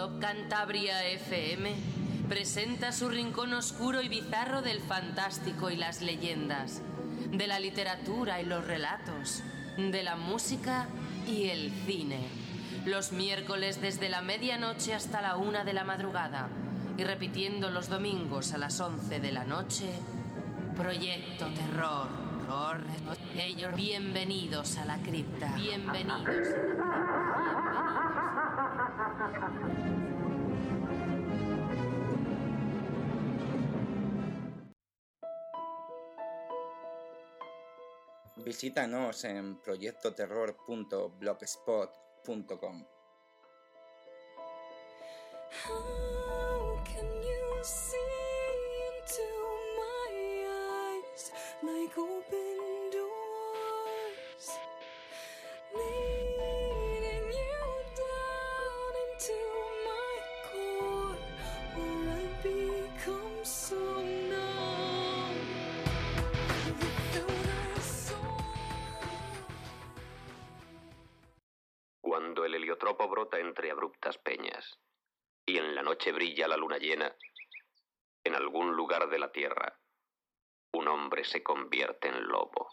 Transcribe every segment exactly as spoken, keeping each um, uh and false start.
Top Cantabria F M presenta su rincón oscuro y bizarro del fantástico y las leyendas, de la literatura y los relatos, de la música y el cine. Los miércoles desde la medianoche hasta la una de la madrugada y repitiendo los domingos a las once de la noche, Proyecto Terror. Terror. Ellos, bienvenidos a la cripta. Bienvenidos a la cripta. Visítanos en proyecto terror punto blogspot punto com. Like open doors, leading you down into my core, where I become so numb without a soul. Cuando el heliotropo brota entre abruptas peñas y en la noche brilla la luna llena, en algún lugar de la tierra un hombre se convierte en lobo.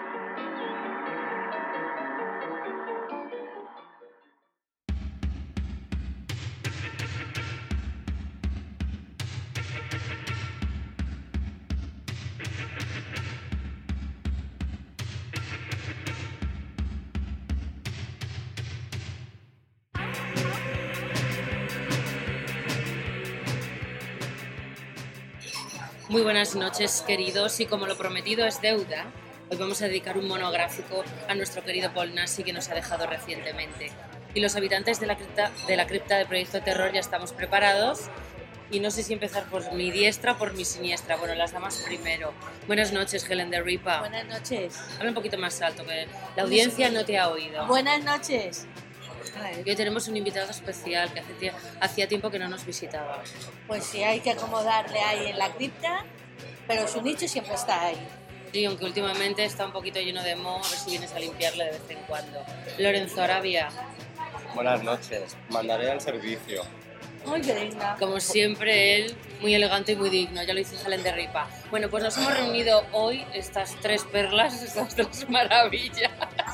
Muy buenas noches, queridos, y como lo prometido es deuda, hoy vamos a dedicar un monográfico a nuestro querido Paul Nassy, que nos ha dejado recientemente. Y los habitantes de la cripta de, la cripta de Proyecto Terror ya estamos preparados, y no sé si empezar por mi diestra o por mi siniestra. Bueno, las damas primero. Buenas noches, Helen de Ripa. Buenas noches. Habla un poquito más alto, que la audiencia no te ha oído. Buenas noches. Y hoy tenemos un invitado especial que hacía, hacía tiempo que no nos visitaba. Pues sí, hay que acomodarle ahí en la cripta, pero su nicho siempre está ahí. Sí, aunque últimamente está un poquito lleno de moho, a ver si vienes a limpiarle de vez en cuando. Lorenzo Arabia. Buenas noches, mandaré al servicio. Muy digna. Como siempre, él, muy elegante y muy digno, ya lo dice Helen de Ripa. Bueno, pues nos hemos reunido hoy, estas tres perlas, estas tres maravillas,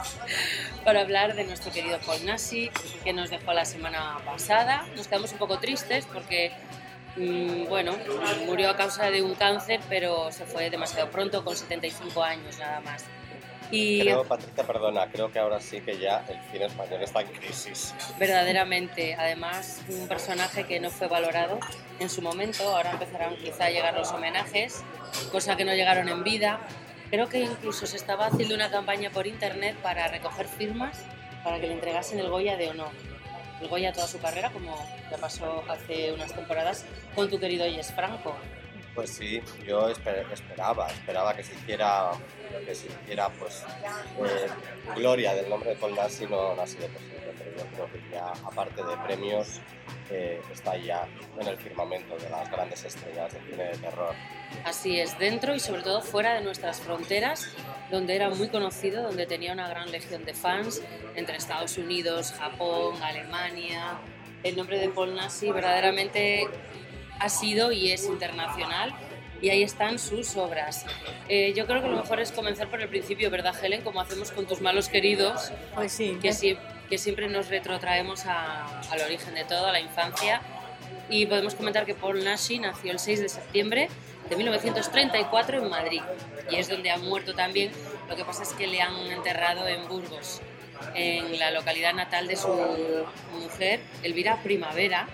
para hablar de nuestro querido Paul Nassy, que nos dejó la semana pasada. Nos quedamos un poco tristes porque, mmm, bueno, murió a causa de un cáncer, pero se fue demasiado pronto, con setenta y cinco años nada más. Y creo, Patricia, perdona, creo que ahora sí que ya el cine español está en crisis. Verdaderamente, además, un personaje que no fue valorado en su momento. Ahora empezarán quizá a llegar los homenajes, cosa que no llegaron en vida. Creo que incluso se estaba haciendo una campaña por internet para recoger firmas para que le entregasen el Goya de honor. El Goya toda su carrera, como ya pasó hace unas temporadas con tu querido Jess Franco. Pues sí, yo esper- esperaba, esperaba que se hiciera, que se hiciera pues, eh, gloria del nombre de Paul Nassy, no, no ha sido posible, pero yo creo que ya, aparte de premios, eh, está ya en el firmamento de las grandes estrellas del cine de terror. Así es, dentro y sobre todo fuera de nuestras fronteras, donde era muy conocido, donde tenía una gran legión de fans, entre Estados Unidos, Japón, Alemania. El nombre de Paul Nassy verdaderamente ha sido y es internacional, y ahí están sus obras. Eh, yo creo que lo mejor es comenzar por el principio, ¿verdad, Helen? Como hacemos con tus malos queridos, pues sí, que, si, que siempre nos retrotraemos a, al origen de todo, a la infancia. Y podemos comentar que Paul Nassy nació el seis de septiembre de mil novecientos treinta y cuatro en Madrid, y es donde ha muerto también. Lo que pasa es que le han enterrado en Burgos, en la localidad natal de su mujer, Elvira Primavera,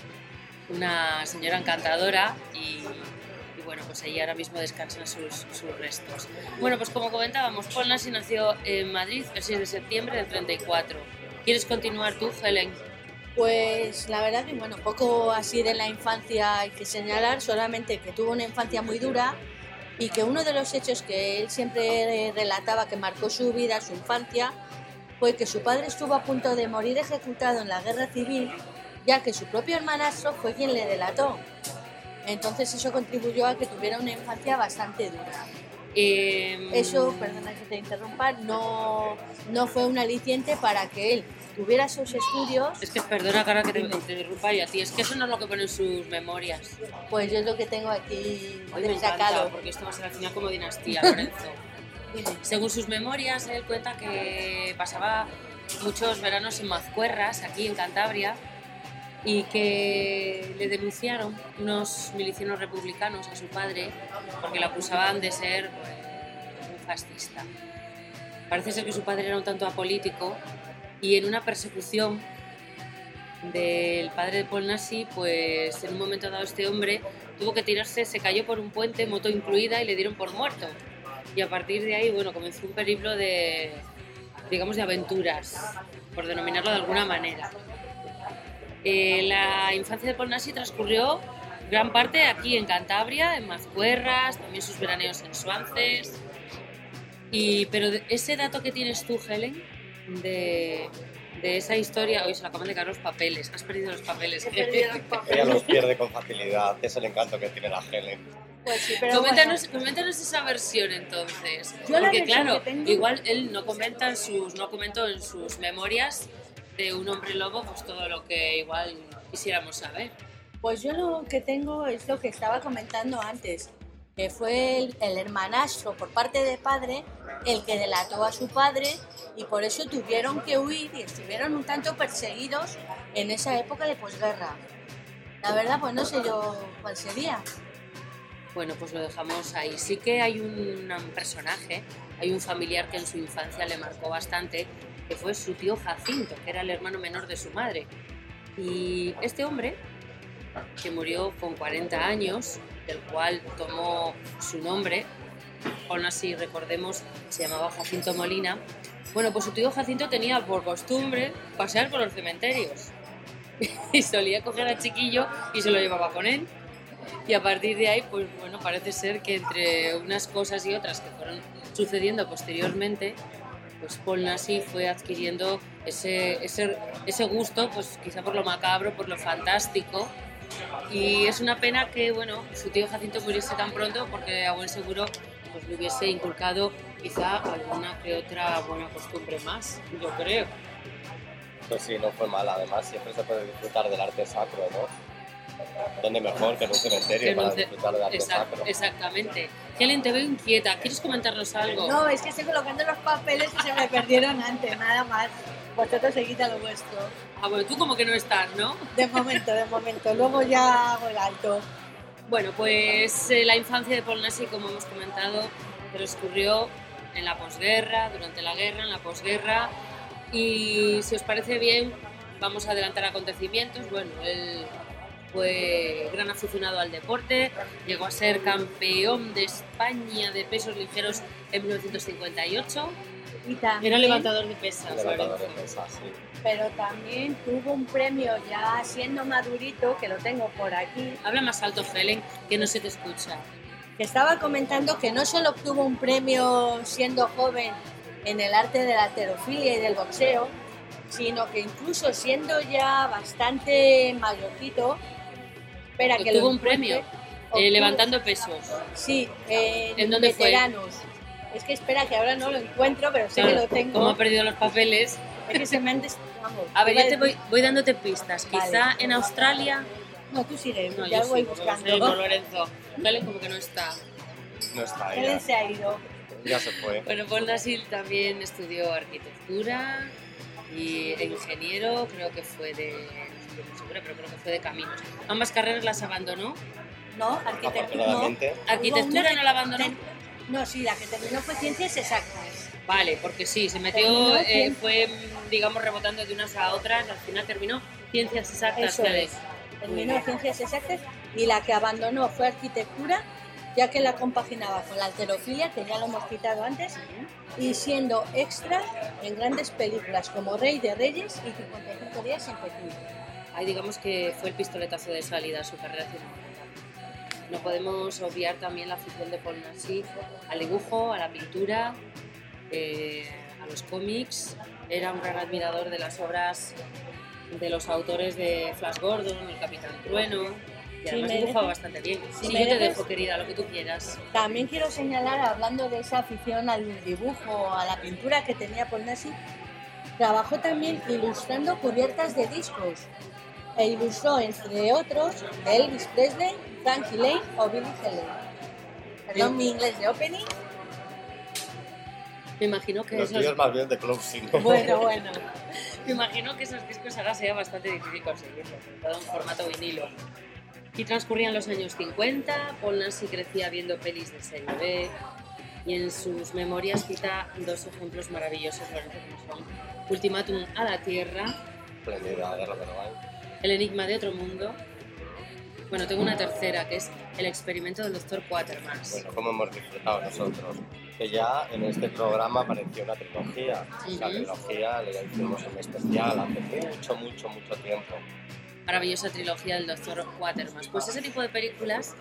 una señora encantadora, y, y bueno, pues allí ahora mismo descansan sus, sus restos. Bueno, pues como comentábamos, Paul Nassy nació en Madrid el seis de septiembre del treinta y cuatro. ¿Quieres continuar tú, Helen? Pues la verdad que, bueno, poco así de la infancia hay que señalar, solamente que tuvo una infancia muy dura y que uno de los hechos que él siempre relataba que marcó su vida, su infancia, fue que su padre estuvo a punto de morir ejecutado en la guerra civil, ya que su propio hermanastro fue quien le delató. Entonces eso contribuyó a que tuviera una infancia bastante dura. Eh... Eso, perdona que te interrumpa, no, no fue un aliciente para que él tuviera sus estudios, Es que perdona, cara, que te, te interrumpa y a ti. Es que eso no es lo que pone en sus memorias. pues yo es lo que tengo aquí Hoy me encanta, sacado. porque esto va a ser al final como dinastía, Lorenzo. Dime. Según sus memorias, él cuenta que pasaba muchos veranos en Mazcuerras, aquí en Cantabria, y que le denunciaron unos milicianos republicanos a su padre porque le acusaban de ser pues, un fascista. Parece ser que su padre era un tanto apolítico y en una persecución del padre de Paul Nassy, pues en un momento dado este hombre tuvo que tirarse, se cayó por un puente, moto incluida, y le dieron por muerto. Y a partir de ahí, bueno, comenzó un periplo de, digamos, de aventuras, por denominarlo de alguna manera. Eh, la infancia de Paul Nassy transcurrió gran parte aquí en Cantabria, en Mazcuerras, también sus veraneos en Suances. Y, pero de- ese dato que tienes tú, Helen, de, de esa historia, hoy se la acaban de caer los papeles, has perdido los papeles. He perdido los papeles. Ella los pierde con facilidad, es el encanto que tiene la Helen. Pues sí, pero Coméntanos, bueno, coméntanos esa versión entonces, Yo la porque versión claro, que tengo- igual él no comenta en sus, no comentó en sus memorias de un hombre lobo, pues todo lo que igual quisiéramos saber. pues yo lo que tengo es lo que estaba comentando antes, que fue el, el hermanastro por parte de padre el que delató a su padre y por eso tuvieron que huir y estuvieron un tanto perseguidos en esa época de posguerra. La verdad, pues no sé yo cuál sería. Bueno, pues lo dejamos ahí. Sí que hay un, un personaje, hay un familiar que en su infancia le marcó bastante, que fue su tío Jacinto, que era el hermano menor de su madre. Y este hombre, que murió con cuarenta años, del cual tomó su nombre, aún así recordemos, se llamaba Jacinto Molina. Bueno, pues su tío Jacinto tenía por costumbre pasear por los cementerios y solía coger al chiquillo y se lo llevaba con él. Y a partir de ahí, pues bueno, parece ser que entre unas cosas y otras que fueron sucediendo posteriormente, pues Paul Nassy fue adquiriendo ese, ese, ese gusto, pues quizá por lo macabro, por lo fantástico. Y es una pena que, bueno, su tío Jacinto muriese tan pronto, porque a buen seguro pues le hubiese inculcado quizá alguna que otra buena costumbre más, yo creo. Pues sí, no fue mal, además siempre se puede disfrutar del arte sacro, ¿no? ¿Dónde mejor que en un cementerio Que no para ce- disfrutar del arte Exact- sacro? Exactamente. Helen, te veo inquieta. ¿Quieres comentarnos algo? No, es que estoy colocando los papeles que se me perdieron antes, nada más. Vosotros seguid a lo vuestro. Ah, bueno, tú como que no estás, ¿no? De momento, de momento. Luego ya hago el alto. Bueno, pues eh, la infancia de Paul Nassy, como hemos comentado, transcurrió en la posguerra, durante la guerra, en la posguerra. Y si os parece bien, vamos a adelantar acontecimientos. Bueno, él fue gran aficionado al deporte, llegó a ser campeón de España de pesos ligeros en mil novecientos cincuenta y ocho. Y también, Era levantador de pesas, Levantador de Lorenzo. pesas, sí. pero también tuvo un premio ya siendo madurito, que lo tengo por aquí, Habla más alto, Helen, que no se te escucha. que estaba comentando que no solo obtuvo un premio siendo joven en el arte de la halterofilia y del boxeo, sino que incluso siendo ya bastante mayorcito, espera que Obtuvo lo un premio, encuentre, eh, obtuvo- levantando pesos. Sí, eh, ¿En dónde fue? veteranos. Es que espera que ahora no lo encuentro, pero sé Claro, que lo tengo. como ha perdido los papeles. Es que se me han des- vamos, A ver, iba yo te voy, decir- voy dándote pistas. Vale. Quizá en Australia. No, tú sigue, No, ya yo voy sí, porque buscando. soy con Lorenzo. Helen como que no está. No está Helen ella, se ha ido. ya se fue. Bueno, Paul Nassy también estudió arquitectura y e ingeniero, creo que fue de. No estoy muy segura, pero creo que fue de caminos. Ambas carreras las abandonó. No, arquitectura. Afortunadamente, No. Arquitectura Hubo una no la abandonó. ten- No, sí, la que terminó fue ciencias exactas. Vale, porque sí, se metió, Terminó eh, cien- fue, mm, digamos, rebotando de unas a otras, al final terminó ciencias exactas. Eso Helen. es. Terminó ciencias exactas y la que abandonó fue arquitectura, ya que la compaginaba con la halterofilia, que ya lo hemos citado antes, y siendo extra en grandes películas como Rey de Reyes y cincuenta y cinco días en Pekín. Ahí digamos que fue el pistoletazo de salida a su carrera cinematográfica. No podemos obviar también la afición de Paul Nassy al dibujo, a la pintura, eh, a los cómics. Era un gran admirador de las obras de los autores de Flash Gordon, El Capitán Trueno, y Si además me dibujaba dejas- bastante bien. si Sí, me yo te dejas- dejo, querida, lo que tú quieras. También quiero señalar, hablando de esa afición al dibujo, a la pintura que tenía Paul Nassy, Trabajó también ilustrando cubiertas de discos e ilustró, entre otros, de Elvis Presley, Frankie Lane o Billy Helen. Perdón mi inglés de opening. Me imagino que Los esos... tíos más bien de closing. Bueno, bueno. Me imagino que esos discos ahora sería bastante difícil conseguirlos, sobre todo en formato vinilo. Y transcurrían los años cincuenta, Paul Nassy crecía viendo pelis de serie B y en sus memorias cita dos ejemplos maravillosos, Lorenzo, como son Ultimátum a la Tierra, Esplendida guerra de Novain. El enigma de otro mundo. Bueno, tengo una tercera, que es El experimento del doctor Quatermass. Bueno, como hemos disfrutado nosotros. Que ya en este programa apareció una trilogía. Ujú. La trilogía la hicimos en especial hace mucho, mucho, mucho tiempo. Maravillosa trilogía del doctor Quatermass. Pues ese tipo de películas,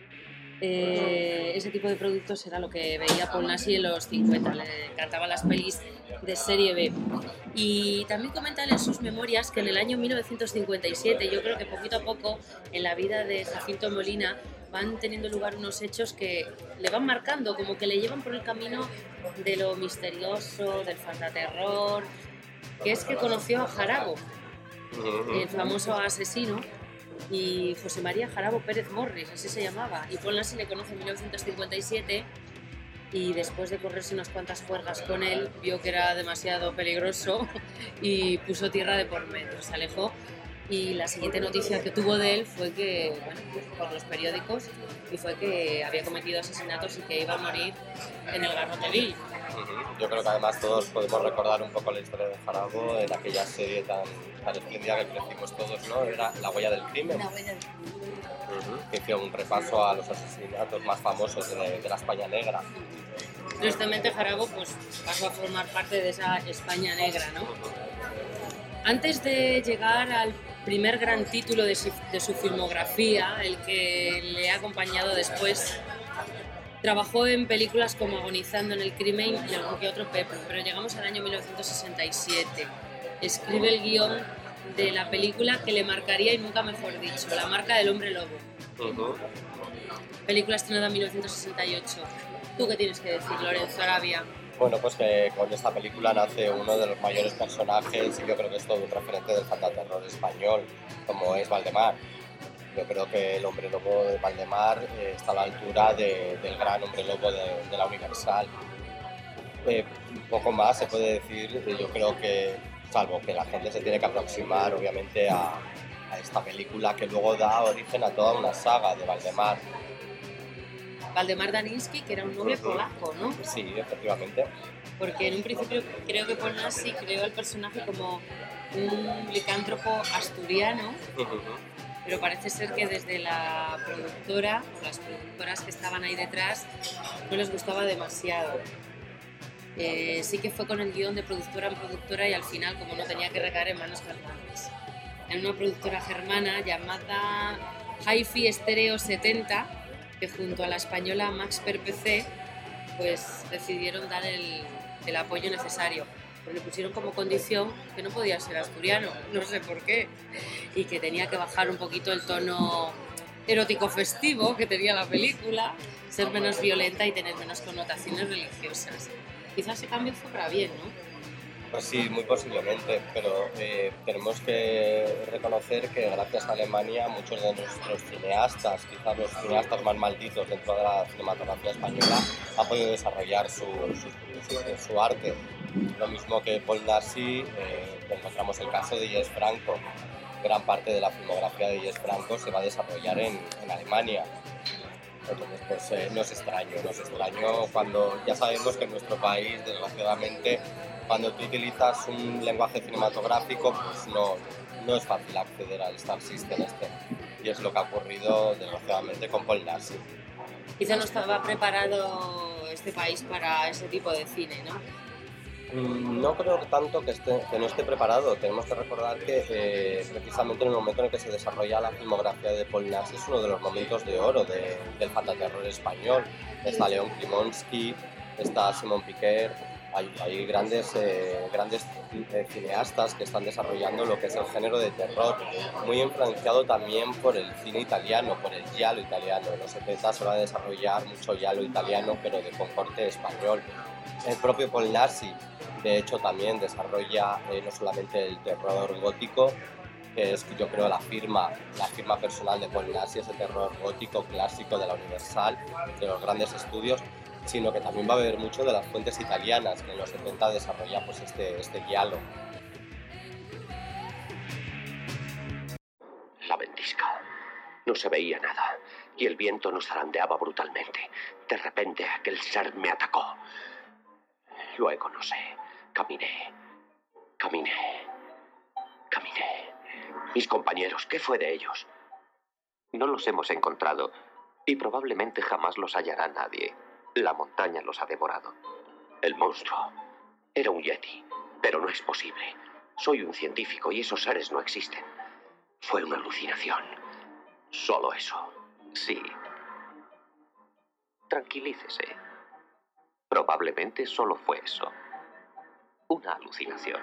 eh, ese tipo de productos era lo que veía Paul Nassy en los cincuenta. Le encantaban las pelis de serie B. Y también comenta él en sus memorias que en el año mil novecientos cincuenta y siete, yo creo que poquito a poco en la vida de Jacinto Molina van teniendo lugar unos hechos que le van marcando, como que le llevan por el camino de lo misterioso, del fantaterror, que es que conoció a Jarabo, el famoso asesino, y José María Jarabo Pérez Morris, así se llamaba. Y Paul Nassy le conoce en mil novecientos cincuenta y siete y después de correrse unas cuantas juergas con él, vio que era demasiado peligroso y puso tierra de por medio, se alejó. Y la siguiente noticia que tuvo de él fue que, bueno, por los periódicos, y fue que había cometido asesinatos y que iba a morir en el Garrote Vil. Ujú. Yo creo que además todos podemos recordar un poco la historia de Jarabo en aquella serie tan, tan espléndida que crecimos todos, ¿no? Era La huella del crimen. La huella del Ujú. Que hacía un repaso a los asesinatos más famosos de, de la España negra. Tristemente Jarabo pues, pasó a formar parte de esa España negra, ¿no? Antes de llegar al primer gran título de su, de su filmografía, el que le ha acompañado después, trabajó en películas como Agonizando en el crimen y algún que otro peplo, pero llegamos al año mil novecientos sesenta y siete. Escribe el guión de la película que le marcaría, y nunca mejor dicho, La marca del hombre lobo. Ujú. Película estrenada en mil novecientos sesenta y ocho. ¿Tú qué tienes que decir, Lorenzo Arabia? Bueno, pues que con esta película nace uno de los mayores personajes y yo creo que es todo un referente del fantaterror español, como es Valdemar. Yo creo que el hombre lobo de Valdemar eh, está a la altura de- del gran hombre lobo de, de la Universal. Eh, un poco más se puede decir, eh, yo creo que, salvo que la gente se tiene que aproximar obviamente a, a esta película que luego da origen a toda una saga de Valdemar. Valdemar Daniński, que era un noble Ujú. polaco, ¿no? Sí, efectivamente. Porque en un principio creo que Paul Nassy creó al personaje como un licántropo asturiano, Ujú. pero parece ser que desde la productora, o las productoras que estaban ahí detrás, no les gustaba demasiado. Eh, sí que fue con el guión de productora en productora y al final, como no tenía que recaer en manos germanas. En una productora germana llamada Hi-Fi Stereo setenta, que junto a la española Max Per P C, pues decidieron dar el, el apoyo necesario. Pero le pusieron como condición que no podía ser asturiano, no sé por qué, y que tenía que bajar un poquito el tono erótico festivo que tenía la película, ser menos violenta y tener menos connotaciones religiosas. Quizás ese cambio fue para bien, ¿no? Pues sí, muy posiblemente, pero eh, tenemos que reconocer que gracias a Alemania muchos de nuestros cineastas, quizás los cineastas más malditos dentro de la cinematografía española, han podido desarrollar su, su, su, su arte. Lo mismo que Paul Nassy, eh, encontramos el caso de Jess Franco. Gran parte de la filmografía de Jess Franco se va a desarrollar en, en Alemania. Entonces, pues eh, no es extraño, no es extraño cuando ya sabemos que en nuestro país, desgraciadamente, cuando tú utilizas un lenguaje cinematográfico, pues no, no es fácil acceder al Star System este. Y es lo que ha ocurrido, desgraciadamente, con Paul Nassy. Quizá no estaba preparado este país para ese tipo de cine, ¿no? Mm, No creo tanto que, esté, que no esté preparado. Tenemos que recordar que eh, precisamente en el momento en el que se desarrolla la filmografía de Paul Nassy es uno de los momentos de oro de, del fantaterror español. Está León Klimovsky, está Simon Piquer, hay, hay grandes, eh, grandes eh, cineastas que están desarrollando lo que es el género de terror, muy influenciado también por el cine italiano, por el giallo italiano. En los setenta se va a desarrollar mucho giallo italiano, pero de con corte español. el propio Paul Naschy, de hecho, también desarrolla eh, no solamente el terror gótico, que es, yo creo, la firma, la firma personal de Paul Naschy, ese terror gótico clásico de la Universal, de los grandes estudios, sino que también va a haber mucho de las fuentes italianas, que en los setenta desarrolla pues, este, este giallo. La ventisca. No se veía nada y el viento nos zarandeaba brutalmente. De repente aquel ser me atacó. Luego no sé, caminé, caminé, caminé. Mis compañeros, ¿qué fue de ellos? No los hemos encontrado y probablemente jamás los hallará nadie. La montaña los ha devorado. El monstruo era un yeti, pero no es posible. Soy un científico y esos seres no existen. Fue una alucinación. Solo eso. Sí. Tranquilícese. Probablemente solo fue eso. Una alucinación.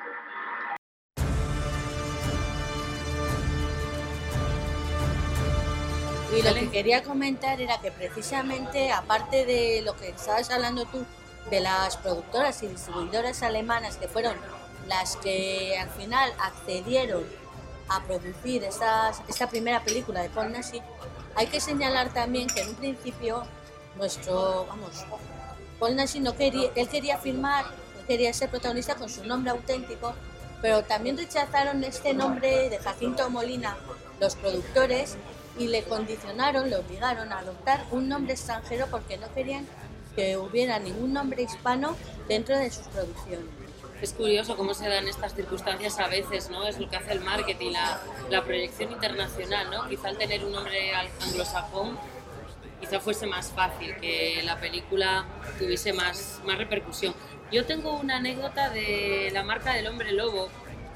Y lo que quería comentar era que precisamente, aparte de lo que estabas hablando tú, de las productoras y distribuidoras alemanas que fueron las que al final accedieron a producir estas, esta primera película de Paul Naschy, hay que señalar también que en un principio nuestro, vamos, Paul Naschy no quería, él quería firmar, él quería ser protagonista con su nombre auténtico, pero también rechazaron este nombre de Jacinto Molina los productores y le condicionaron, le obligaron a adoptar un nombre extranjero porque no querían que hubiera ningún nombre hispano dentro de sus producciones. Es curioso cómo se dan estas circunstancias a veces, ¿no? Es lo que hace el marketing, la, la proyección internacional, ¿no? Quizá al tener un nombre anglosajón, quizá fuese más fácil que la película tuviese más, más repercusión. Yo tengo una anécdota de la marca del Hombre Lobo,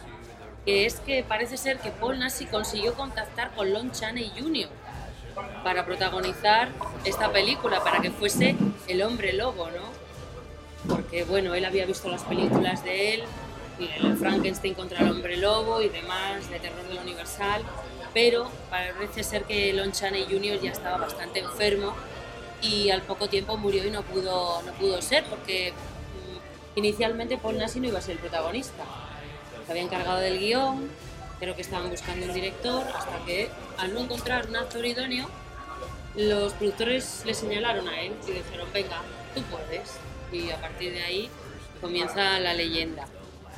que es que parece ser que Paul Naschy consiguió contactar con Lon Chaney junior para protagonizar esta película, para que fuese el Hombre Lobo, ¿no? Porque, bueno, él había visto las películas de él, el Frankenstein contra el Hombre Lobo y demás, de terror de la Universal, pero parece ser que Lon Chaney junior ya estaba bastante enfermo y al poco tiempo murió y no pudo, no pudo ser, porque mm, inicialmente Paul Naschy no iba a ser el protagonista. Se había encargado del guión, creo que estaban buscando un director, hasta que, al no encontrar un actor idóneo, los productores le señalaron a él y dijeron, venga, tú puedes. Y a partir de ahí comienza la leyenda.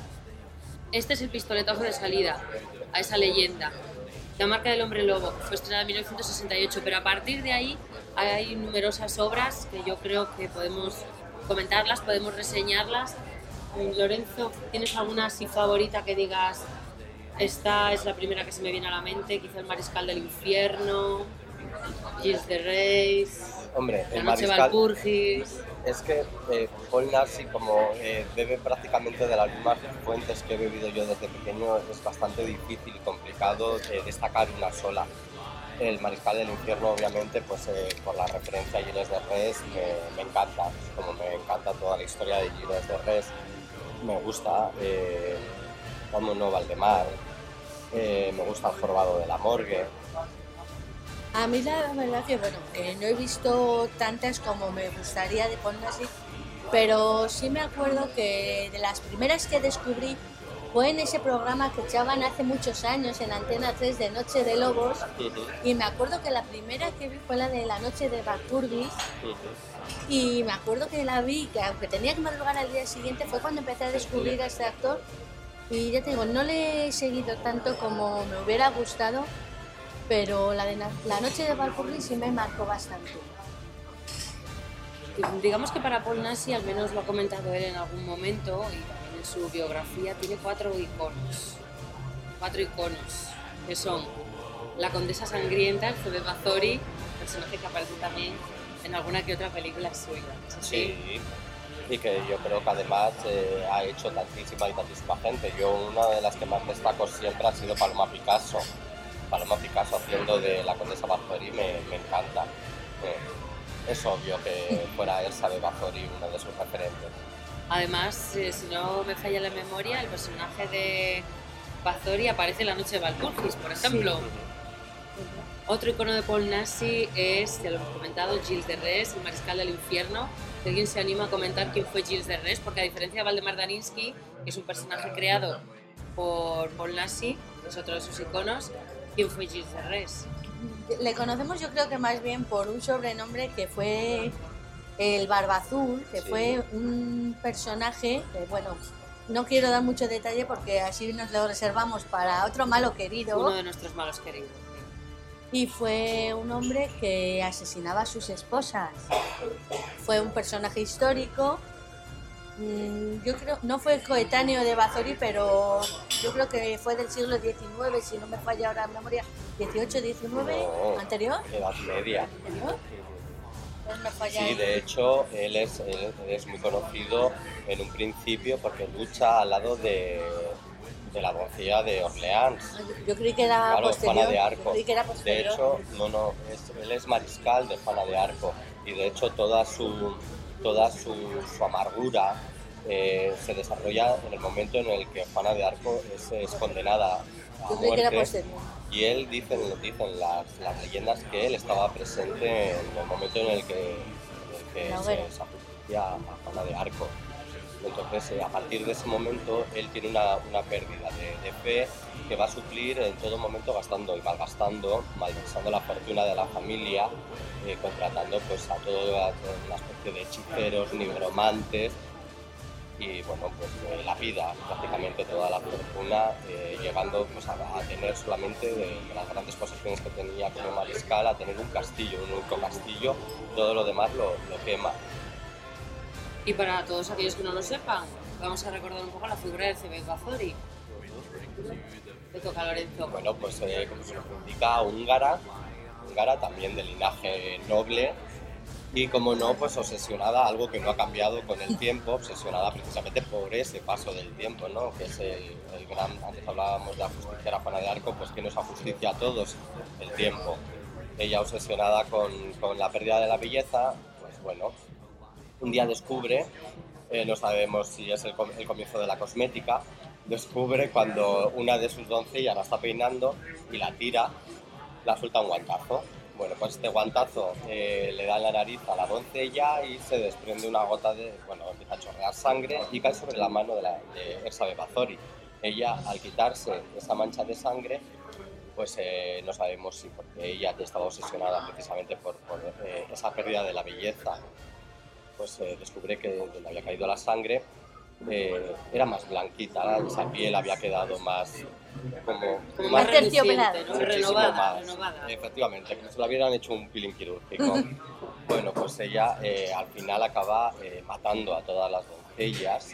Este es el pistoletazo de salida a esa leyenda. La marca del Hombre Lobo fue estrenada en mil novecientos sesenta y ocho, pero a partir de ahí hay numerosas obras que yo creo que podemos comentarlas, podemos reseñarlas. Lorenzo, ¿tienes alguna así favorita que digas, esta es la primera que se me viene a la mente? Quizá El Mariscal del Infierno, Gilles de Reis, Hombre, La el Noche Mariscal... Valpurgis. Es que eh, Paul Naschy, como eh, bebe prácticamente de las mismas fuentes que he bebido yo desde pequeño, es bastante difícil y complicado eh, destacar una sola. El Mariscal del Infierno, obviamente, pues eh, por la referencia a Gilles de Rais, me, me encanta. Como me encanta toda la historia de Gilles de Rais, me gusta eh, Vamos no Valdemar, eh, me gusta El Jorobado de la Morgue. A mí la verdad que, bueno, eh, no he visto tantas como me gustaría de Paul Naschy, pero sí me acuerdo que de las primeras que descubrí fue en ese programa que echaban hace muchos años en Antena tres de Noche de Lobos, uh-huh. Y me acuerdo que la primera que vi fue la de La Noche de Valpurgis, uh-huh. Y me acuerdo que la vi, que aunque tenía que madrugar al día siguiente, fue cuando empecé a descubrir a este actor, y ya te digo, no le he seguido tanto como me hubiera gustado, pero la de la, la Noche de Valpurgis sí me marcó bastante. Digamos que para Paul Naschy, al menos lo ha comentado él en algún momento, y también en su biografía, tiene cuatro iconos. Cuatro iconos, que son la Condesa Sangrienta, el Phoebe Bathory, personaje que aparece también en alguna que otra película suya. ¿Es así? Sí, y que yo creo que además eh, ha hecho tantísima y tantísima gente. Yo una de las que más destaco siempre ha sido Paloma Picasso. Paloma Picasso haciendo de la Condesa Bathory me, me encanta. Eh, es obvio que fuera Elsa de Bathory uno de sus referentes. Además, eh, si no me falla la memoria, el personaje de Bathory aparece en La Noche de Valpurgis, por ejemplo. Sí. Otro icono de Paul Naschy es, ya lo hemos comentado, Gilles de Rais, El Mariscal del Infierno. Si alguien se anima a comentar quién fue Gilles de Rais, porque a diferencia de Valdemar Daninsky, que es un personaje creado por Paul Nassy, es otro de sus iconos, ¿quién fue Gilles de Rais? Le conocemos yo creo que más bien por un sobrenombre que fue el Barba Azul, que Sí. fue un personaje que, bueno, no quiero dar mucho detalle porque así nos lo reservamos para otro malo querido. Uno de nuestros malos queridos. Y fue un hombre que asesinaba a sus esposas. Fue un personaje histórico. Mm, Yo creo, no fue coetáneo de Bathory, pero yo creo que fue del siglo diecinueve, si no me falla ahora la memoria, dieciocho, diecinueve, No. anterior. Edad media. ¿Anterior? No me falla Sí, ahí. de hecho, él es, él es muy conocido en un principio porque lucha al lado de, de la doncella de Orleans. Yo creí que era Claro, posterior. Juana de Yo Arco. creí que era De posterior. hecho, no, no, es- él es mariscal de Juana de Arco y de hecho toda su, toda su, su amargura eh, se desarrolla en el momento en el que Juana de Arco es, es condenada a Yo creí que era muerte. posterior. Y él, dicen, dicen las, las leyendas que él estaba presente en el momento en el que, en el que La se, hoguera. se ajusticia a Juana de Arco. Entonces, eh, a partir de ese momento, él tiene una, una pérdida de, de fe que va a suplir en todo momento gastando y malgastando, malversando la fortuna de la familia, eh, contratando pues, a toda una especie de hechiceros, nigromantes, y bueno, pues eh, la vida, prácticamente toda la fortuna, eh, llegando pues, a, a tener solamente de, de las grandes posesiones que tenía como mariscal, a tener un castillo, un único castillo, todo lo demás lo, lo quema. Y para todos aquellos que no lo sepan, vamos a recordar un poco la figura de Cebes Bathory. Te toca, Lorenzo. Bueno, pues eh, como se nos indica, húngara, húngara también de linaje noble, y como no, pues obsesionada, algo que no ha cambiado con el tiempo, obsesionada precisamente por ese paso del tiempo, ¿no? Que es el, el gran, antes hablábamos de la justiciera Juana de Arco, pues que nos ajusticia a todos el tiempo. Ella obsesionada con, con la pérdida de la belleza, pues bueno, un día descubre, eh, no sabemos si es el, com- el comienzo de la cosmética, descubre cuando una de sus doncellas la está peinando y la tira, la suelta un guantazo. Bueno, pues este guantazo eh, le da en la nariz a la doncella y se desprende una gota de, bueno, empieza a chorrear sangre y cae sobre la mano de, la, de Elsa Bathory. Ella, al quitarse esa mancha de sangre, pues eh, no sabemos si porque ella estaba obsesionada precisamente por, por eh, esa pérdida de la belleza, pues eh, descubre que donde había caído la sangre eh, era más blanquita, esa piel había quedado más como, Como más más terciopelada. reluciente, ¿no? muchísimo Renovada, más. renovada. Efectivamente, como si le hubieran hecho un peeling quirúrgico. Bueno, pues ella eh, al final acaba eh, matando a todas las doncellas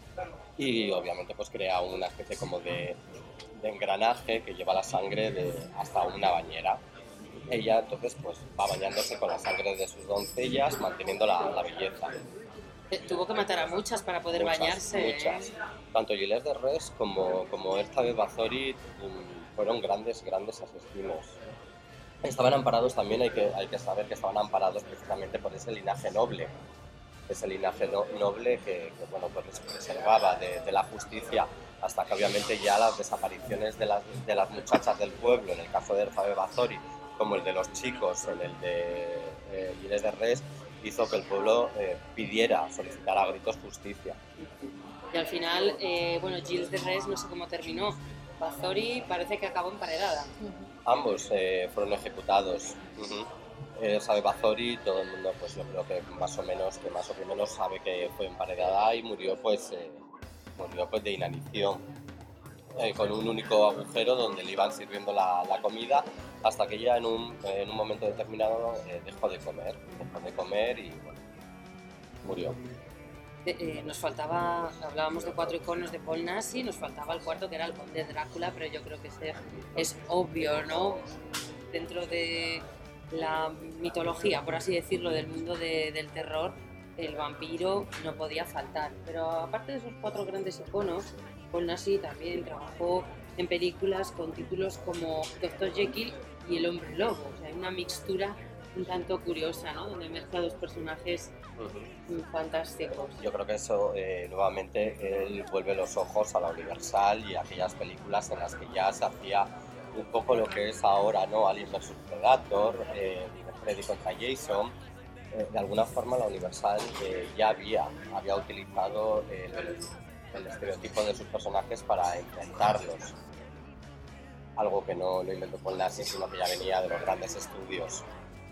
y obviamente pues crea una especie como de, de engranaje que lleva la sangre de, hasta una bañera. Ella entonces pues va bañándose con la sangre de sus doncellas, manteniendo la, la belleza. Eh, Tuvo que matar a muchas para poder Muchas, bañarse. ¿eh? Muchas. Tanto Gilles de Rais como, como Elsa Bathory mm, fueron grandes, grandes asesinos. Estaban amparados también, hay que, hay que saber que estaban amparados precisamente por ese linaje noble. Ese linaje no- noble que, que, bueno, pues les preservaba de, de la justicia, hasta que obviamente ya las desapariciones de las, de las muchachas del pueblo, en el caso de Elsa Bathory, como el de los chicos, en el de eh, Gilles de Rais, hizo que el pueblo eh, pidiera, solicitara a gritos justicia. Y al final, eh, bueno, Gilles de Rais no sé cómo terminó. Bathory parece que acabó emparedada. Ambos eh, fueron ejecutados. Uh-huh. Eh, sabe Bathory, todo el mundo, pues yo creo que más o menos, que más o menos sabe que fue emparedada y murió, pues, eh, murió pues de inanición, eh, con un único agujero donde le iban sirviendo la, la comida, hasta que ella en un, eh, en un momento determinado eh, dejó de comer, dejó de comer y bueno, murió. Eh, eh, nos faltaba, hablábamos de cuatro iconos de Paul Nassy, nos faltaba el cuarto que era el conde Drácula, pero yo creo que ese es obvio, ¿no? Dentro de la mitología, por así decirlo, del mundo de- del terror, el vampiro no podía faltar. Pero aparte de esos cuatro grandes iconos, Paul Nassy también trabajó en películas con títulos como doctor Jekyll y El hombre lobo. O sea, hay una mixtura un tanto curiosa, ¿no? Donde mezcla dos personajes Uh-huh. mm, fantásticos. Yo creo que eso, eh, nuevamente, él vuelve los ojos a la Universal y a aquellas películas en las que ya se hacía un poco lo que es ahora, ¿no? Alien versus Predator, eh, Freddy contra Jason, eh, de alguna forma la Universal eh, ya había, había utilizado el, el estereotipo de sus personajes para enfrentarlos. Algo que no lo inventó Paul Naschy, sino que ya venía de los grandes estudios.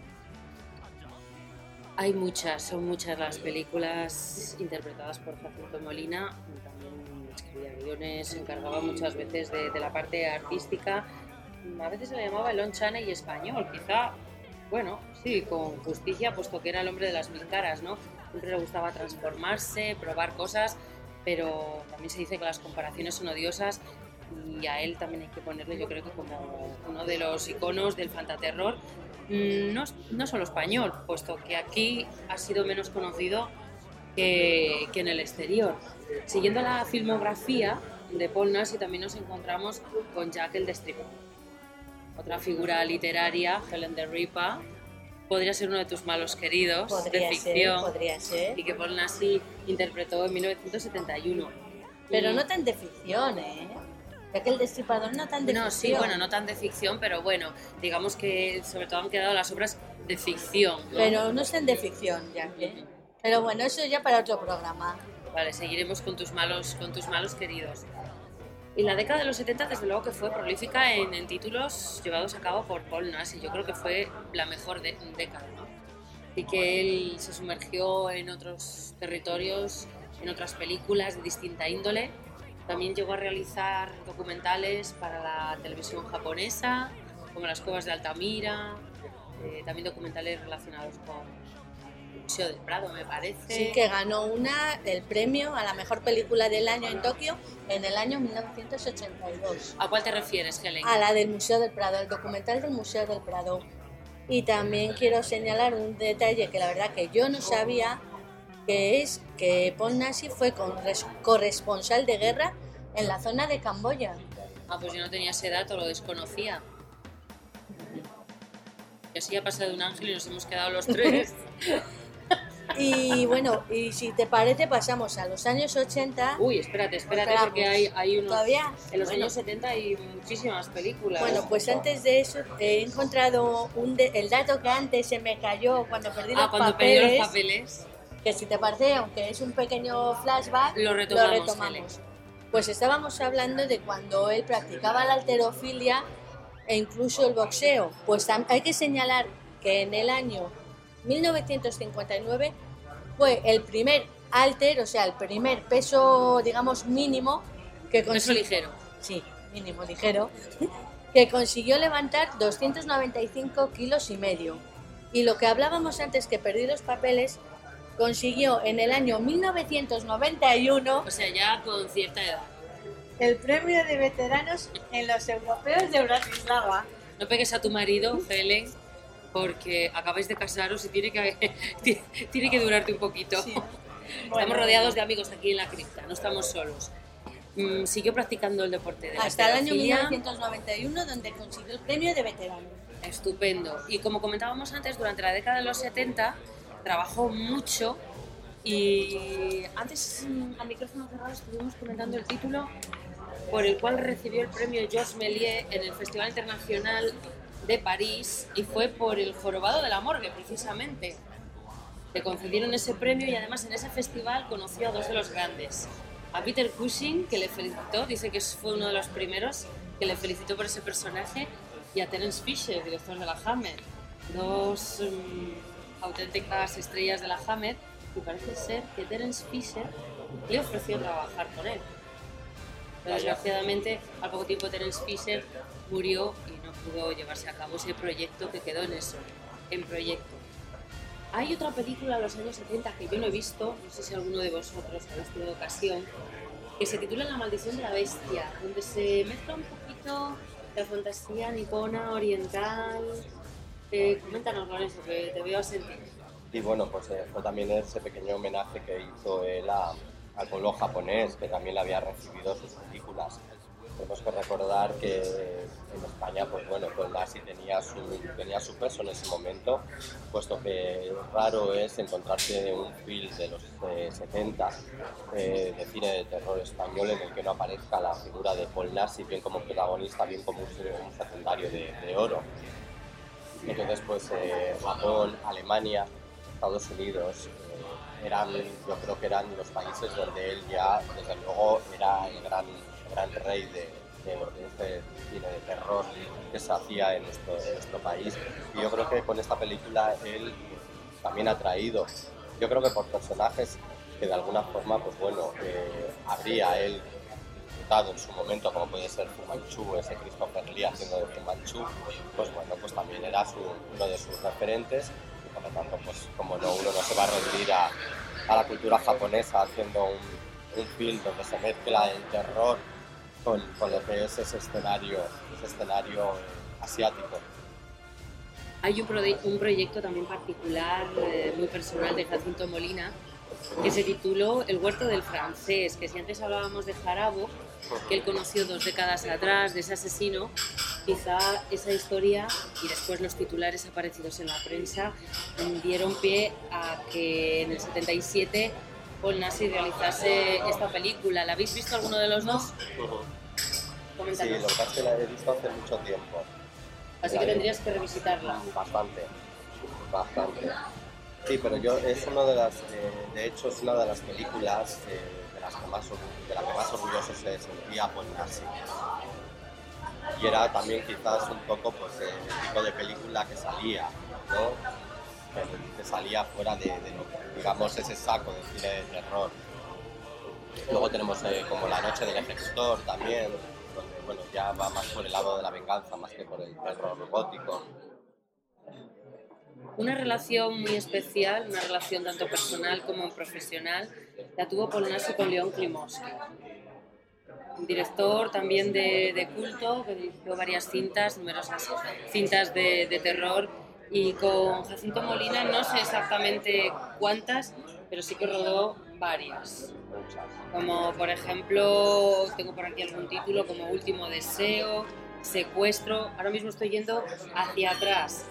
Hay muchas, son muchas las películas interpretadas por Jacinto Molina. También escribía guiones, se encargaba muchas veces de, de la parte artística. A veces se le llamaba el on channel y español, quizá, bueno, sí, con justicia, puesto que era el hombre de las mil caras, ¿no? Siempre le gustaba transformarse, probar cosas, pero también se dice que las comparaciones son odiosas y a él también hay que ponerle, yo creo que como uno de los iconos del fantaterror, no, no solo español, puesto que aquí ha sido menos conocido que, que en el exterior. Siguiendo la filmografía de Paul Naschy también nos encontramos con Jack el Destripador. Otra figura literaria, Helen the Ripper, podría ser uno de tus malos queridos, Podría de ser, ficción, podría ser. y que Paul Naschy interpretó en mil novecientos setenta y uno. Pero Y- no tan de ficción, ¿eh? Ya que el Destripador no tan de No, sí, ficción. bueno, no tan de ficción, pero bueno, digamos que sobre todo han quedado las obras de ficción, ¿no? Pero no están de ficción, ya que. Pero bueno, eso ya para otro programa. Vale, seguiremos con tus malos, con tus malos queridos. Y la década de los setenta, desde luego que fue prolífica en, en títulos llevados a cabo por Paul Naschy. Yo creo que fue la mejor de, década, ¿no? Y que él se sumergió en otros territorios, en otras películas de distinta índole. También llegó a realizar documentales para la televisión japonesa, como Las Cuevas de Altamira, eh, también documentales relacionados con el Museo del Prado, me parece. Sí, que ganó una, el premio a la mejor película del año en Tokio en el año mil novecientos ochenta y dos. ¿A cuál te refieres, Helen? A la del Museo del Prado, el documental del Museo del Prado. Y también quiero señalar un detalle que la verdad que yo no sabía, que es que Paul Naschy fue corres- corresponsal de guerra en la zona de Camboya. Ah, pues yo no tenía ese dato, lo desconocía. Y así ha pasado un ángel y nos hemos quedado los tres. Y bueno, y si te parece pasamos a los años ochenta. Uy, espérate, espérate, Esperamos. porque hay, hay unos... ¿Todavía? En los Bueno. años setenta hay muchísimas películas. Bueno, pues antes de eso he encontrado un de- el dato que antes se me cayó cuando perdí los Ah, cuando papeles, perdió los papeles. que si te parece, aunque es un pequeño flashback, Lo retomamos, retomamos. Pues estábamos hablando de cuando él practicaba la halterofilia e incluso el boxeo. Pues tam- hay que señalar que en el año mil novecientos cincuenta y nueve fue el primer halter, o sea, el primer peso, digamos, mínimo que Peso consiguió. ligero. Sí, mínimo ligero, que consiguió levantar doscientos noventa y cinco kilos y medio. Y lo que hablábamos antes, que perdí los papeles, consiguió en el año mil novecientos noventa y uno O sea, ya con cierta edad. el premio de veteranos en los europeos de Bratislava. No pegues a tu marido, Helen, porque acabáis de casaros y tiene que, tiene que durarte un poquito. Sí. Estamos Bueno, rodeados de amigos aquí en la cripta, no estamos solos. Mm, siguió practicando el deporte de la Hasta el año mil halterofilia. novecientos noventa y uno, donde consiguió el premio de veterano. Estupendo. Y como comentábamos antes, durante la década de los setenta trabajó mucho y antes mm, a micrófono cerrado estuvimos comentando el título por el cual recibió el premio Georges Méliès en el Festival Internacional de París y fue por El Jorobado de la Morgue, precisamente. Le concedieron ese premio y además en ese festival conoció a dos de los grandes. A Peter Cushing, que le felicitó, dice que fue uno de los primeros que le felicitó por ese personaje, y a Terence Fisher, director de la Hammer. Dos um, auténticas estrellas de la Hammer, y parece ser que Terence Fisher le ofreció trabajar con él. Pero Vaya. desgraciadamente, al poco tiempo Terence Fisher murió y no pudo llevarse a cabo ese proyecto que quedó en eso, en proyecto. Hay otra película de los años setenta que yo no he visto, no sé si alguno de vosotros habéis tenido ocasión, que se titula La maldición de la bestia, donde se mezcla un poquito la fantasía nipona, oriental. Eh, coméntanos, Lorenzo, que te veo a sentir. Y bueno, pues eh, fue también ese pequeño homenaje que hizo él a- al pueblo japonés, que también le había recibido sus películas. Tenemos que recordar que en España, pues bueno, Paul Naschy tenía su, tenía su peso en ese momento, puesto que raro es encontrarse un film de los eh, setenta eh, de cine de terror español en el que no aparezca la figura de Paul Naschy, bien como protagonista, bien como un, un secundario de, de oro. Entonces, pues eh, Japón, Alemania, Estados Unidos eh, eran, yo creo que eran los países donde él ya, desde luego, era el gran, el gran rey de, de, de este cine de terror que se hacía en nuestro, en nuestro país. Y yo creo que con esta película él también ha traído, yo creo que por personajes que de alguna forma, pues bueno, eh, habría él en su momento, como puede ser Fu Manchu, ese Christopher Lee haciendo de Fu Manchu, pues bueno, pues también era su, uno de sus referentes y por lo tanto, pues como no, uno no se va a rendir a, a la cultura japonesa haciendo un, un film donde se mezcla el terror con, con lo que es ese escenario, ese escenario eh, asiático. Hay un, proye- un proyecto también particular, eh, muy personal, de Jacinto Molina, que se tituló El huerto del francés, que si antes hablábamos de Jarabo, que él conoció dos décadas atrás, de ese asesino, quizá esa historia y después los titulares aparecidos en la prensa dieron pie a que en el setenta y siete Paul Nassy realizase esta película. ¿La habéis visto alguno de los dos? Uh-huh. Coméntanos. Sí, lo que pasa es que la he visto hace mucho tiempo. Así que tendrías que revisitarla. Bastante, bastante. Sí, pero yo es una de las, eh, de hecho es una de las películas eh, de las que más or- de la que más orgulloso se sentía Paul Nassy. Y era también quizás un poco pues eh, el tipo de película que salía, ¿no? Que, que salía fuera de, de lo que, digamos, ese saco de cine de terror. Luego tenemos eh, como La noche del ejecutor también, donde bueno, ya va más por el lado de la venganza más que por el terror gótico. Una relación muy especial, una relación tanto personal como profesional, la tuvo Paul Nassy con León Klimovsky, un director también de, de culto que dirigió varias cintas, numerosas cintas de, de terror, y con Jacinto Molina no sé exactamente cuántas, pero sí que rodó varias. Como por ejemplo, tengo por aquí algún título como Último Deseo, Secuestro, ahora mismo estoy yendo hacia atrás.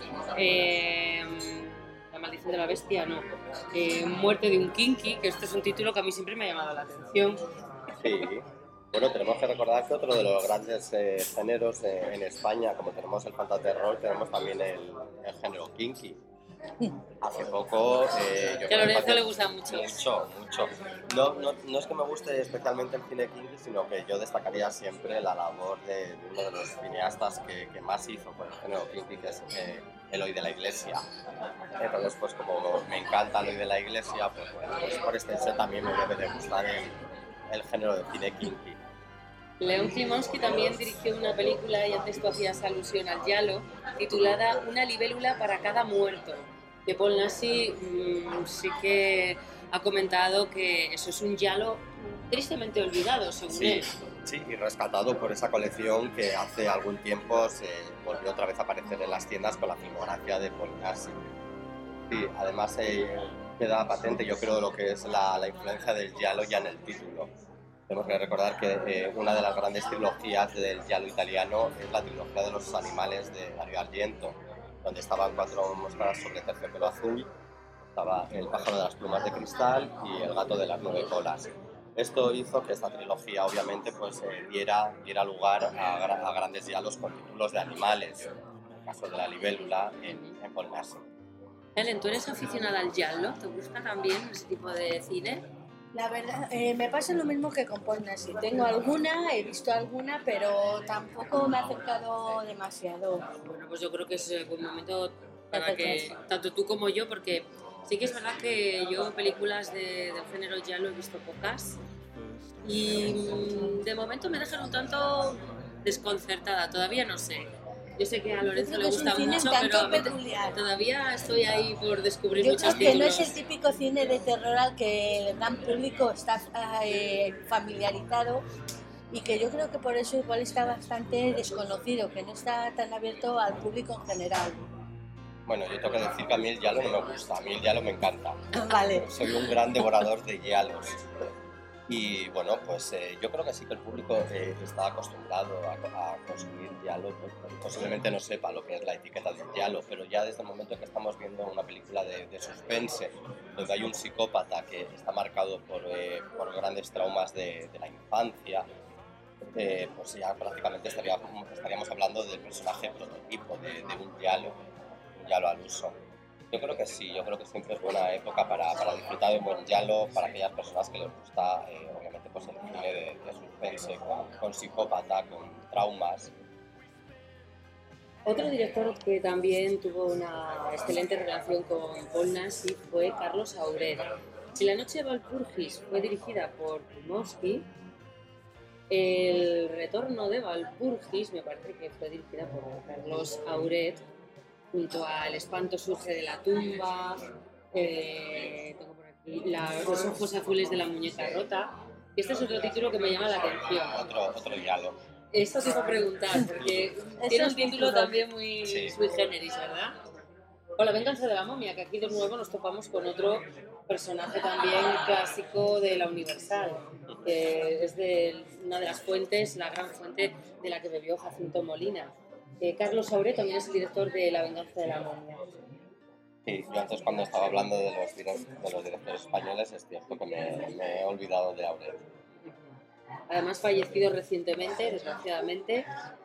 Eh, La maldición de la bestia, no. Eh, Muerte de un kinky, que este es un título que a mí siempre me ha llamado la atención. Sí. Bueno, tenemos que recordar que otro de los grandes eh, géneros eh, en España, como tenemos el fantaterror, tenemos también el, el género kinky. Hace poco... Eh, yo Que a creo Lorenzo que- le gusta mucho. Mucho, mucho. No, no, no es que me guste especialmente el cine kinky, sino que yo destacaría siempre la labor de, de uno de los cineastas que, que más hizo por el género kinky, que es eh, Eloy de la Iglesia. Entonces, pues como me encanta Eloy de la Iglesia, pues, bueno, pues por extensión también me debe de gustar el, el género de cine kinky. León Klimovsky también dirigió una película, y antes tú hacías alusión al giallo, titulada Una libélula para cada muerto, que Paul Nassy mmm, sí que ha comentado que eso es un giallo tristemente olvidado, según Sí, él. sí, y rescatado por esa colección que hace algún tiempo se volvió otra vez a aparecer en las tiendas con la filmografía de Paul Nassy. Sí, además eh, queda patente, yo creo, lo que es la, la influencia del giallo ya en el título. Tenemos que recordar que eh, una de las grandes trilogías del giallo italiano es la trilogía de los animales de Dario Argento, donde estaban cuatro moscas sobre terciopelo azul, estaba el pájaro de las plumas de cristal y el gato de las nueve colas. Esto hizo que esta trilogía, obviamente, pues, eh, diera, diera lugar a, gra- a grandes diálogos con títulos de animales, en el caso de la libélula en, en Paul Nassy. Helen, ¿tú eres aficionada al giallo? ¿Te gusta también ese tipo de cine? La verdad, eh, me pasa lo mismo que con Paul Nassy. Tengo alguna, he visto alguna, pero tampoco me ha acercado demasiado. Bueno, pues yo creo que es eh, buen momento para que, tanto tú como yo, porque sí que es verdad que yo películas de, del género giallo he visto pocas y mm, de momento me dejan un tanto desconcertada, todavía no sé. Yo sé que a Lorenzo Yo le creo que es un gusta cine mucho, un tanto pero a mí peculiar. todavía estoy ahí por descubrir Yo muchos creo que no títulos. es el típico cine de terror al que el gran público está eh, familiarizado, y que yo creo que por eso igual está bastante desconocido, que no está tan abierto al público en general. Bueno, yo tengo que decir que a mí el giallo no me gusta, a mí el giallo me encanta. Vale. Soy un gran devorador de giallos. Y bueno, pues eh, yo creo que sí que el público eh, está acostumbrado a, a consumir giallo, pues, posiblemente no sepa lo que es la etiqueta del giallo, pero ya desde el momento que estamos viendo una película de, de suspense, donde hay un psicópata que está marcado por, eh, por grandes traumas de, de la infancia, eh, pues ya prácticamente estaríamos, estaríamos hablando del personaje prototipo de, de un giallo, un giallo al uso. Yo creo que sí, yo creo que siempre es buena época para, para disfrutar de un buen giallo, para aquellas personas que les gusta, eh, obviamente, pues el cine de, de suspense, con, con psicópata, con traumas. Otro director que también tuvo una excelente relación con Paul Naschy fue Carlos Saura. Si La noche de Walpurgis fue dirigida por Grumowski, El retorno de Walpurgis me parece que fue dirigida por Carlos Saura, junto a El espanto surge de la tumba, eh, tengo por aquí la- Los ojos azules de la muñeca rota. Este es otro título que me llama la atención. Otro, otro giallo. Esto te iba a preguntar, porque tiene un título títulos. también muy Sí. sui generis, ¿verdad? O La venganza de la momia, que aquí de nuevo nos topamos con otro personaje también clásico de la Universal, que es de una de las fuentes, la gran fuente de la que bebió Jacinto Molina. Eh, Carlos Saura también es el director de La venganza de la momia. Sí, yo antes cuando estaba hablando de los, direct- de los directores españoles es cierto que me, me he olvidado de Aurel. Además fallecido recientemente, desgraciadamente,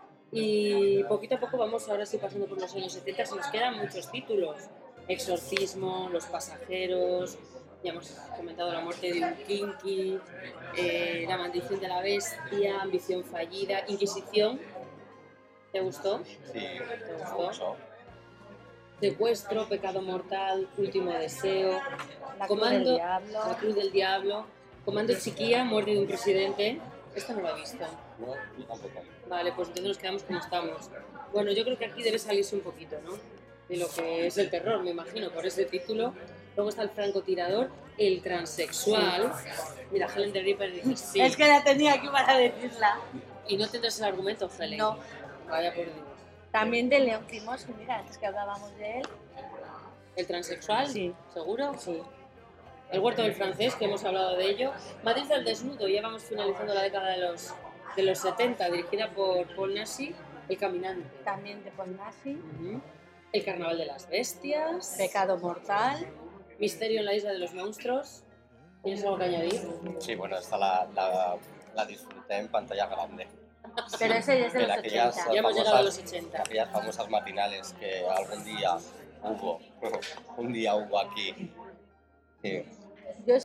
y poquito a poco vamos ahora sí pasando por los años setenta, se nos quedan muchos títulos: Exorcismo, Los pasajeros, ya hemos comentado La muerte de un kinky, eh, La maldición de la bestia, Ambición fallida, Inquisición. ¿Te gustó? Sí, ¿Te gustó? mucho. Secuestro, Pecado mortal, Último deseo, La Cruz Comando, del Diablo. La cruz del diablo, Comando Chiquilla, Muerte de un presidente. Esta no la he visto. No, yo tampoco. Vale, pues entonces nos quedamos como estamos. Bueno, yo creo que aquí debe salirse un poquito, ¿no? De lo que es el terror, me imagino, por ese título. Luego está el francotirador, el transexual. Mira, Helen de Ripper dice sí. Es que la tenía aquí para decirla. Y no tendrás el argumento, Helen. No. Vaya por Dios. También de León Timosky, mira, antes que hablábamos de él. ¿El transexual? Sí. ¿Seguro? Sí. El huerto del francés, que hemos hablado de ello. Madrid al desnudo, ya vamos finalizando la década de los, de los setenta, dirigida por Paul Naschy. El caminante. También de Paul Naschy. Ujú. El carnaval de las bestias. Pecado mortal. Misterio en la isla de los monstruos. ¿Tienes algo que añadir? Sí, bueno, esta la, la, la disfruté en pantalla grande. Pero ese ya es de De los aquellas ochenta. Ya hemos famosas- llegado a los ochenta. Aquellas famosas matinales que algún día hubo. Un día hubo aquí. Sí. Yo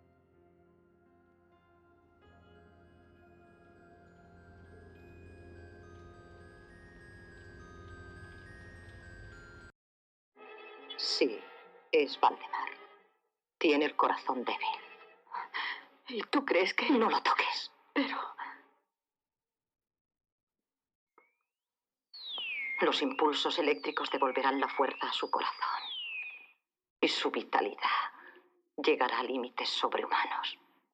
Sí, es Valdemar. Tiene el corazón débil. Y tú crees que no lo toques, pero... Los impulsos eléctricos devolverán la fuerza a su corazón. Y su vitalidad llegará a límites sobrehumanos.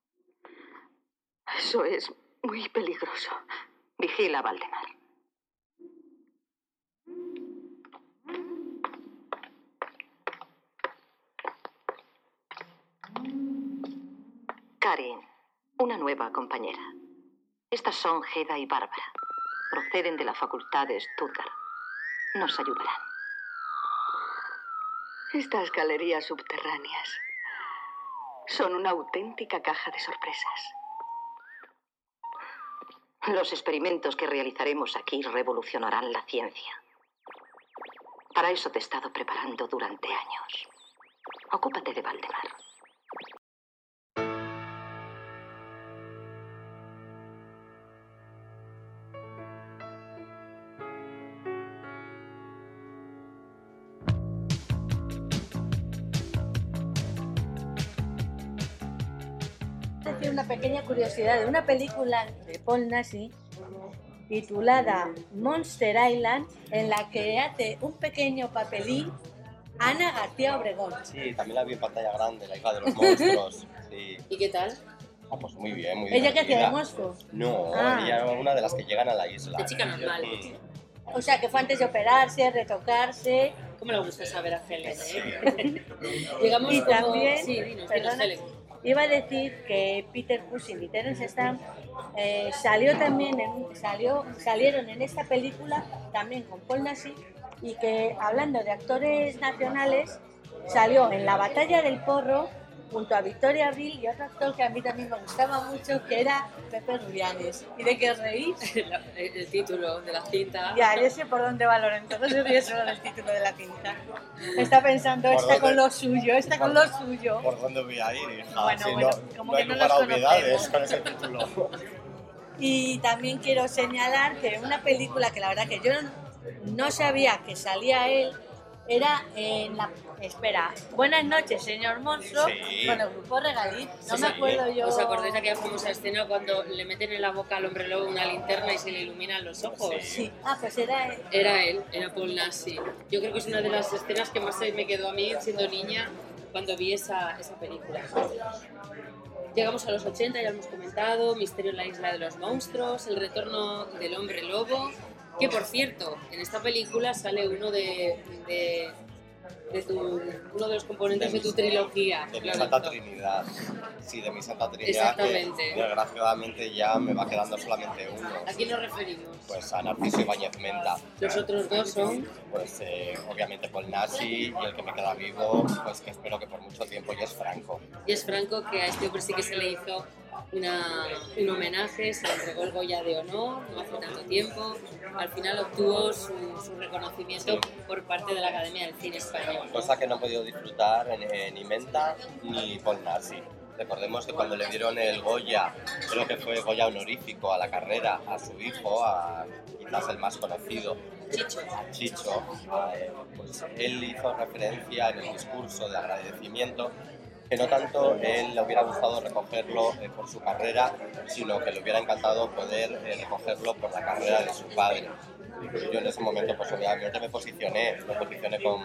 Eso es muy peligroso. Vigila, Valdemar. Karin, una nueva compañera. Estas son Hedda y Bárbara. Proceden de la Facultad de Stuttgart. Nos ayudarán. Estas galerías subterráneas son una auténtica caja de sorpresas. Los experimentos que realizaremos aquí revolucionarán la ciencia. Para eso te he estado preparando durante años. Ocúpate de Valdemar. decir una pequeña curiosidad de una película de Paul Naschy titulada Monster Island, en la que hace un pequeño papelín Ana García Obregón. Sí, también la vi en pantalla grande, la isla de los monstruos. Sí. ¿Y qué tal? Ah, pues muy bien, muy ¿Ella que hacía de divertida. monstruo? No, Ah. ella era una de las que llegan a la isla. De chica normal. Mm. O sea, que fue antes de operarse, retocarse. ¿Cómo le gusta saber a Helen, eh? Llegamos Y como... también, Sí, dinos, dinos, perdona, Helen. iba a decir que Peter Cushing y Terence Stamp eh, salió también en, salió, salieron en esta película también con Paul Naschy, y que, hablando de actores nacionales, salió en La batalla del porro junto a Victoria Abril y otro actor que a mí también me gustaba mucho, que era Pepe Rubianes. ¿Y de qué os reís? La- el, el título de la cinta. Ya, yo sé por dónde va Lorenzo, no se ríe solo del título de la cinta. Está pensando, ¿Por está con dónde? lo suyo, está con lo suyo. ¿Por dónde voy a ir, hija? Bueno, Si bueno, no, como no que hay no lugar nos a obviedades conocemos. con ese título. Y también quiero señalar que una película que la verdad que yo no sabía que salía él era en la... Espera, Buenas noches, señor Monstruo, Sí. con el grupo Regalit. No Sí, me sí. acuerdo yo... ¿Os acordáis de aquella famosa escena cuando le meten en la boca al hombre lobo una linterna y se le iluminan los ojos? Sí. Sí, ah, pues era él. Era él, era Paul Nassi. Yo creo que es una de las escenas que más se me quedó a mí siendo niña cuando vi esa, esa película. Llegamos a los ochenta, ya lo hemos comentado, Misterio en la isla de los monstruos, el retorno del hombre lobo, que por cierto, en esta película sale uno de, de, de tu, uno de los componentes de, De tu mis- trilogía. De mi Lorenzo. Santa Trinidad. Sí, de mi Santa Trinidad. Exactamente. Que desgraciadamente ya me va quedando solamente uno. ¿A quién nos referimos? Pues a Narciso Ibáñez Menda. Los otros dos son... Pues eh, obviamente Paul Nassi, y el que me queda vivo, pues que espero que por mucho tiempo ya es Franco. Y es Franco, que a este hombre sí que se le hizo una, un homenaje, se le entregó el Goya de honor, no hace tanto tiempo. Al final obtuvo su, su reconocimiento por parte de la Academia del Cine Español. Cosa que no he podido disfrutar en, en ni Menda ni Paul Nassi. Recordemos que cuando le dieron el Goya, creo que fue Goya honorífico a la carrera, a su hijo, a quizás el más conocido, Chicho. a Chicho, eh, pues él hizo referencia en el discurso de agradecimiento que no tanto él le hubiera gustado recogerlo eh, por su carrera, sino que le hubiera encantado poder eh, recogerlo por la carrera de su padre. Yo en ese momento, pues obviamente me posicioné, me posicioné con,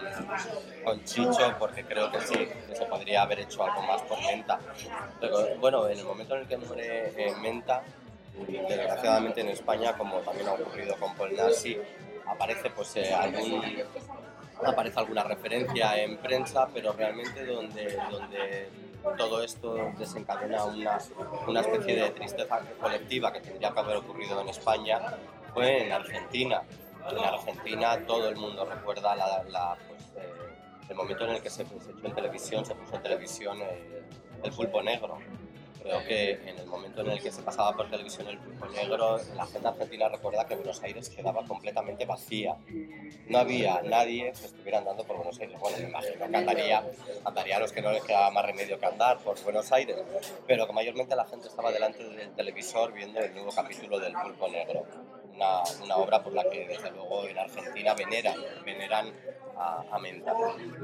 con Chicho porque creo que sí, que se podría haber hecho algo más por Menta. Pero bueno, en el momento en el que muere eh, Menta, desgraciadamente en España, como también ha ocurrido con Paul Nassi, aparece pues eh, algún aparece alguna referencia en prensa, pero realmente donde, donde todo esto desencadena una, una especie de tristeza colectiva que tendría que haber ocurrido en España fue en Argentina. En Argentina todo el mundo recuerda la, la, pues, eh, el momento en el que se, se echó en televisión, se puso en televisión eh, el Pulpo Negro. Creo que en el momento en el que se pasaba por televisión el Pulpo Negro, la gente argentina recuerda que Buenos Aires quedaba completamente vacía. No había nadie que estuviera andando por Buenos Aires. Bueno, me imagino que andaría, andaría a los que no les quedaba más remedio que andar por Buenos Aires, pero que mayormente la gente estaba delante del televisor viendo el nuevo capítulo del Pulpo Negro. Una, una obra por la que desde luego en Argentina veneran, veneran a, a Menta.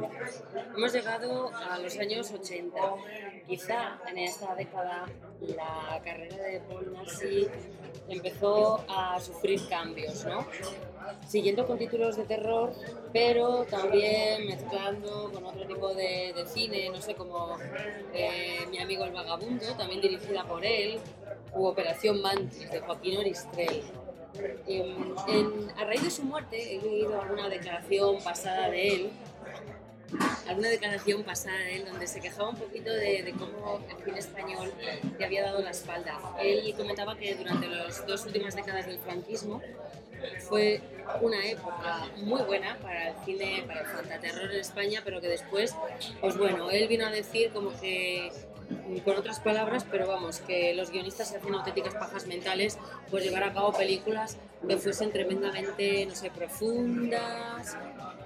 Hemos llegado a los años ochenta. Quizá en esta década la carrera de Paul Nassi empezó a sufrir cambios, ¿no? Siguiendo con títulos de terror, pero también mezclando con otro tipo de, de cine, no sé, como eh, Mi amigo el vagabundo, también dirigida por él, u Operación Mantis, de Joaquín Oristrel. En, en, a raíz de su muerte he leído alguna declaración pasada de él, alguna declaración pasada de él donde se quejaba un poquito de, de cómo el cine español le había dado la espalda. Él comentaba que durante las dos últimas décadas del franquismo fue una época muy buena para el cine, para el fantaterror en España, pero que después, pues bueno, él vino a decir como que, con otras palabras, pero vamos, que los guionistas se hacían auténticas pajas mentales por llevar a cabo películas que fuesen tremendamente, no sé, profundas,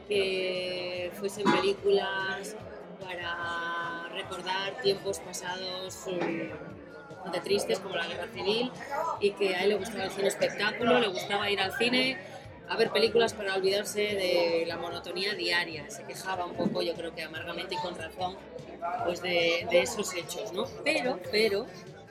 que fuesen películas para recordar tiempos pasados um, bastante tristes como la Guerra Civil, y que a él le gustaba el cine espectáculo, le gustaba ir al cine a ver películas para olvidarse de la monotonía diaria. Se quejaba un poco, yo creo que amargamente y con razón, pues de, de esos hechos, ¿no? Pero, pero,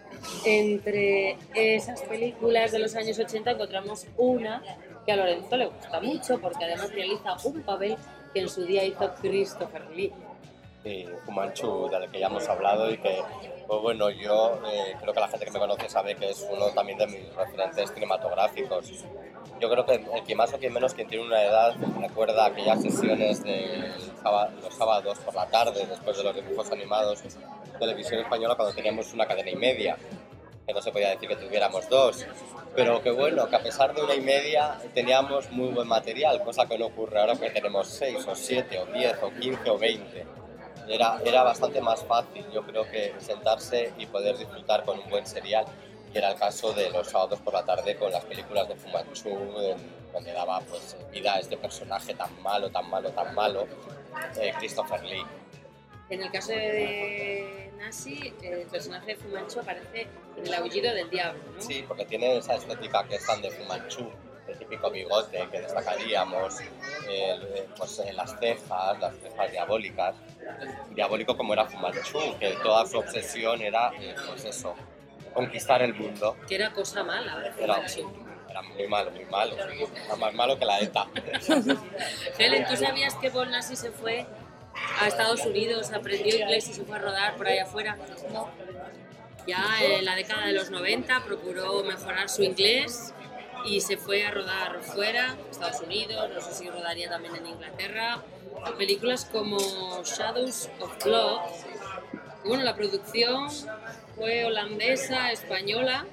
entre esas películas de los años ochenta encontramos una que a Lorenzo le gusta mucho, porque además realiza un papel que en su día hizo Christopher Lee. Sí, Fu Manchu, del que ya hemos hablado y que, pues bueno, yo eh, creo que la gente que me conoce sabe que es uno también de mis referentes cinematográficos. Yo creo que el que más o quien menos, quien tiene una edad, recuerda aquellas sesiones de sábado, los sábados por la tarde, después de los dibujos animados, televisión española, cuando teníamos una cadena y media, que no se podía decir que tuviéramos dos, pero que bueno, que a pesar de una y media teníamos muy buen material, cosa que no ocurre ahora que tenemos seis o siete o diez o quince o veinte. era, era bastante más fácil, yo creo, que sentarse y poder disfrutar con un buen serial. Y era el caso de los sábados por la tarde con las películas de Fu Manchu, en- donde daba pues, vida a este personaje tan malo, tan malo, tan malo, eh, Christopher Lee. En el caso de Nazi, el personaje de Fu Manchu aparece en El aullido del diablo, ¿no? Sí, porque tiene esa estética que es tan de Fu Manchu, el típico bigote que destacaríamos, el- pues, en las cejas, las cejas diabólicas. Diabólico como era Fu Manchu, que toda su obsesión era, eh, pues eso, conquistar el mundo. Que era cosa mala, ¿verdad? Fu Era, Manchu. era muy malo, muy malo. Era más malo que la ETA. Helen, ¿tú sabías que Paul Nassy se fue a Estados Unidos, aprendió inglés y se fue a rodar por ahí afuera? No. Ya en la década de los noventa procuró mejorar su inglés y se fue a rodar fuera, Estados Unidos, no sé si rodaría también en Inglaterra, películas como Shadows of Blood. Y bueno, la producción fue holandesa, española.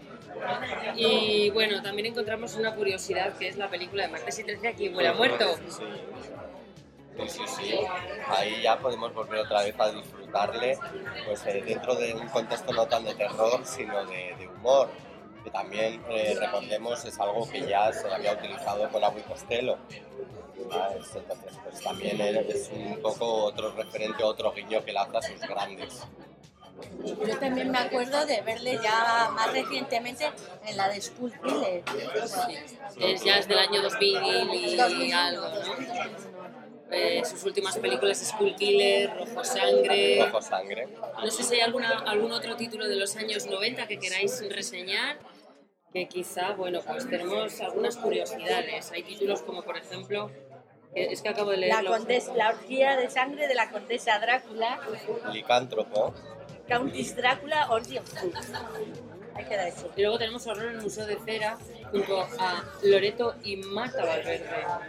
Y bueno, también encontramos una curiosidad que es la película de Martes y trece, Aquí huele a muerto. Sí. Sí, sí, sí. Ahí ya podemos volver otra vez a disfrutarle, pues eh, dentro de un contexto no tan de terror, sino de, de humor, que también, eh, recordemos, es algo que ya se había utilizado con Abu y Costello. ¿Sabes? Entonces, pues también es un poco otro referente, otro guiño que lanza a sus grandes. Yo también me acuerdo de verle ya más recientemente en la de School Killer. Es, ya es del año dos mil y dos mil uno, algo, dos ¿no? mil uno. Eh, sus últimas películas, School Killer, Rojo Sangre. Rojo Sangre. No sé si hay alguna, algún otro título de los años noventa que queráis reseñar, que quizá, bueno, pues tenemos algunas curiosidades. Hay títulos como, por ejemplo, que es que acabo de La, leerlo. condesa, la orgía de sangre de la condesa Drácula, Licántropo. Countess Drácula, Orgy of Fools. Ahí queda eso. Y luego tenemos Horror en el Museo de Cera, junto a Loreto y Marta Valverde.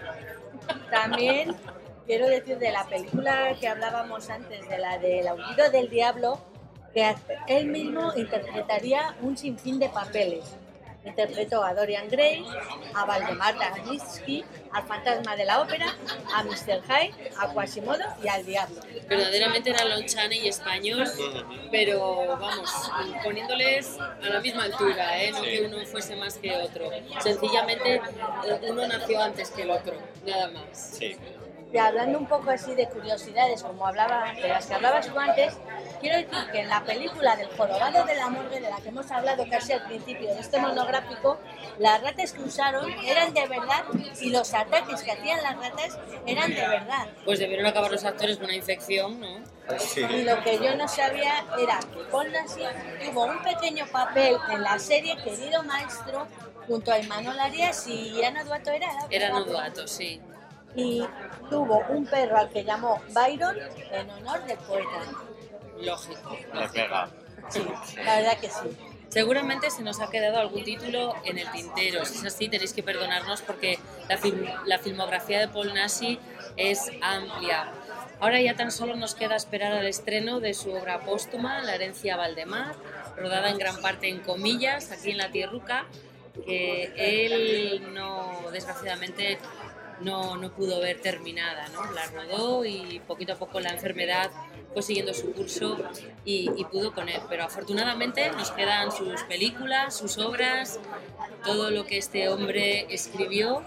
También quiero decir de la película que hablábamos antes, de la del aullido del diablo, que él mismo interpretaría un sinfín de papeles. Interpretó a Dorian Gray, a Valdemar Dagnitsky, al fantasma de la ópera, a mister Hyde, a Quasimodo y al diablo. Verdaderamente era Lon Chaney español, pero vamos, poniéndoles a la misma altura, ¿eh? No que uno fuese más que otro. Sencillamente, eh, uno nació antes que el otro, nada más. Sí. Y hablando un poco así de curiosidades, como hablaba, de las que hablabas tú antes, quiero decir que en la película del jorobado de la morgue, de la que hemos hablado casi al principio de este monográfico, las ratas que usaron eran de verdad y los ataques que hacían las ratas eran de verdad. Pues debieron acabar los actores con una infección, ¿no? Sí. Y lo que yo no sabía era que Paul Nassy tuvo un pequeño papel en la serie Querido Maestro junto a Imanol Arias y Ana Duato era. Era Noduato, sí. Y tuvo un perro al que llamó Byron en honor del poeta. Lógico. Le pega. Sí, la verdad que sí. Seguramente se nos ha quedado algún título en el tintero. Si es así, tenéis que perdonarnos porque la, film- la filmografía de Paul Nassy es amplia. Ahora ya tan solo nos queda esperar al estreno de su obra póstuma, La herencia Valdemar, rodada en gran parte en comillas, aquí en la Tierruca, que él no, desgraciadamente, no, no pudo ver terminada, ¿no? La rodó y poquito a poco la enfermedad fue siguiendo su curso y, y pudo con él. Pero afortunadamente nos quedan sus películas, sus obras, todo lo que este hombre escribió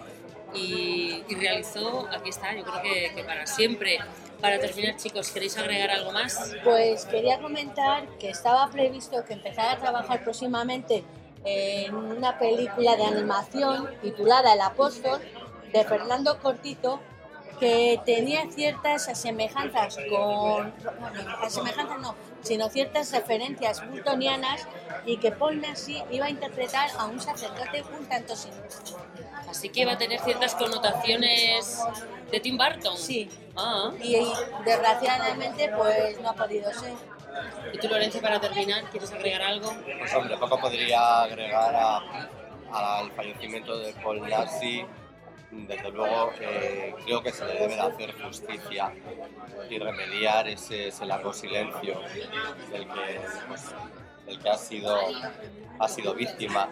y, y realizó, aquí está, yo creo que, que para siempre. Para terminar, chicos, ¿queréis agregar algo más? Pues quería comentar que estaba previsto que empezara a trabajar próximamente en una película de animación titulada El Apóstol, de Fernando Cortito, que tenía ciertas semejanzas con, bueno, semejanzas no, sino ciertas referencias burtonianas y que Paul Nassy iba a interpretar a un sacerdote un tanto siniestro. Así que va a tener ciertas connotaciones de Tim Burton. Sí, Ah. y, y desgraciadamente pues no ha podido ser. ¿Y tú, Lorenzo, para terminar, quieres agregar algo? Pues hombre, poco podría agregar a- al fallecimiento de Paul Nassy. Desde luego, eh, creo que se le debe de hacer justicia y remediar ese, ese largo silencio del que, pues, del que ha sido, ha sido víctima.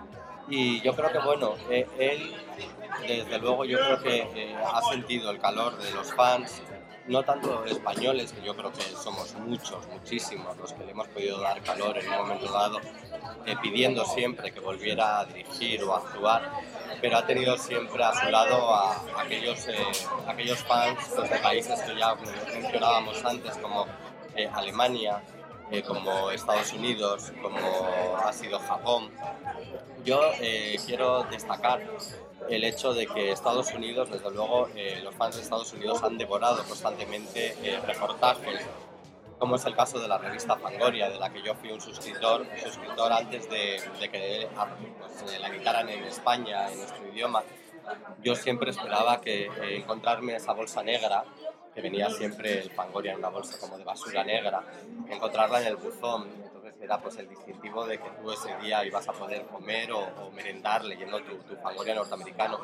Y yo creo que, bueno, eh, él, desde luego, yo creo que eh, ha sentido el calor de los fans no tanto españoles, que yo creo que somos muchos, muchísimos, los que le hemos podido dar calor en un momento dado, eh, pidiendo siempre que volviera a dirigir o a actuar, pero ha tenido siempre a su lado a, a aquellos, eh, aquellos fans pues, de países que ya mencionábamos antes, como eh, Alemania, eh, como Estados Unidos, como ha sido Japón. Yo eh, quiero destacar el hecho de que Estados Unidos, desde luego, eh, los fans de Estados Unidos han devorado constantemente eh, reportajes, como es el caso de la revista Fangoria, de la que yo fui un suscriptor, suscriptor antes de, de que pues, la editaran en España, en nuestro idioma. Yo siempre esperaba que eh, encontrarme esa bolsa negra, que venía siempre el Fangoria en una bolsa como de basura negra, encontrarla en el buzón. Entonces era pues el distintivo de que tú ese día ibas a poder comer o, o merendar leyendo tu, tu Fangoria norteamericano.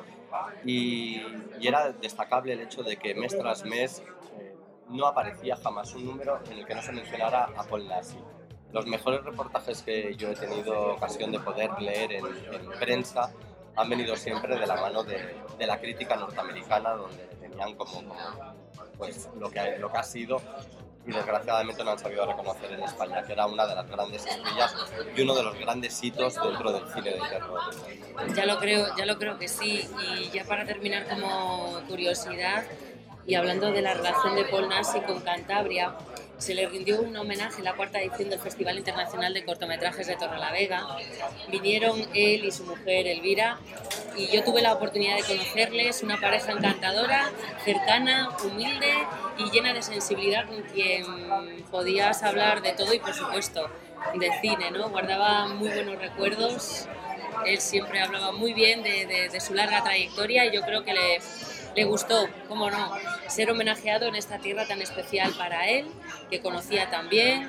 Y, y era destacable el hecho de que mes tras mes eh, no aparecía jamás un número en el que no se mencionara a Paul Nassy. Los mejores reportajes que yo he tenido ocasión de poder leer en, en prensa han venido siempre de la mano de, de la crítica norteamericana, donde tenían como, como pues, lo, que, lo que ha sido, y desgraciadamente no han sabido reconocer en España, que era una de las grandes estrellas y uno de los grandes hitos dentro del cine de terror. Ya lo creo, ya lo creo que sí. Y ya para terminar, como curiosidad, y hablando de la relación de Paul Nassy con Cantabria, se le rindió un homenaje en la cuarta edición del Festival Internacional de Cortometrajes de Torrelavega. Vinieron él y su mujer Elvira, y yo tuve la oportunidad de conocerles, una pareja encantadora, cercana, humilde y llena de sensibilidad, con quien podías hablar de todo y, por supuesto, de cine, ¿no? Guardaba muy buenos recuerdos, él siempre hablaba muy bien de, de, de su larga trayectoria, y yo creo que le... Le gustó, cómo no, ser homenajeado en esta tierra tan especial para él, que conocía tan bien.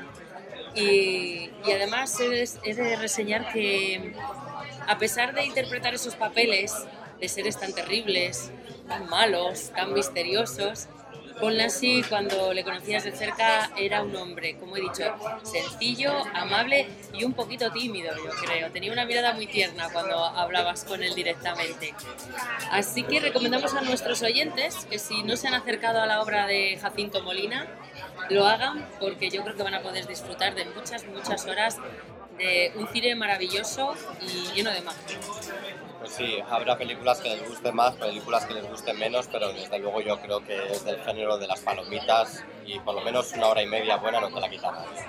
Y, y además es, es de reseñar que, a pesar de interpretar esos papeles de seres tan terribles, tan malos, tan misteriosos, Paul Nassy, cuando le conocías de cerca, era un hombre, como he dicho, sencillo, amable y un poquito tímido, yo creo. Tenía una mirada muy tierna cuando hablabas con él directamente. Así que recomendamos a nuestros oyentes que, si no se han acercado a la obra de Jacinto Molina, lo hagan, porque yo creo que van a poder disfrutar de muchas, muchas horas de un cine maravilloso y lleno de magia. Pues sí, habrá películas que les gusten más, películas que les gusten menos, pero desde luego yo creo que es del género de las palomitas, y por lo menos una hora y media buena no te la quita nadie.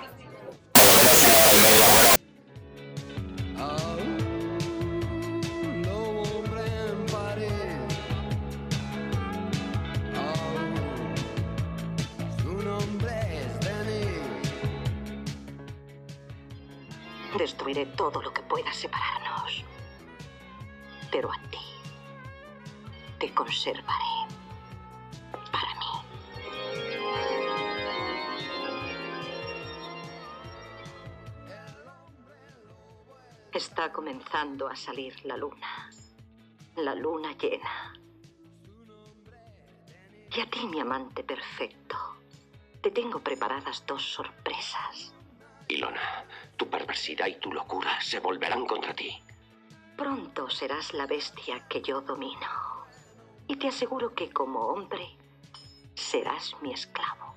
Destruiré todo lo que pueda separarnos. Pero a ti te conservaré para mí. Está comenzando a salir la luna, la luna llena. Y a ti, mi amante perfecto, te tengo preparadas dos sorpresas. Ilona, tu perversidad y tu locura se volverán contra ti. Pronto serás la bestia que yo domino. Y te aseguro que, como hombre, serás mi esclavo.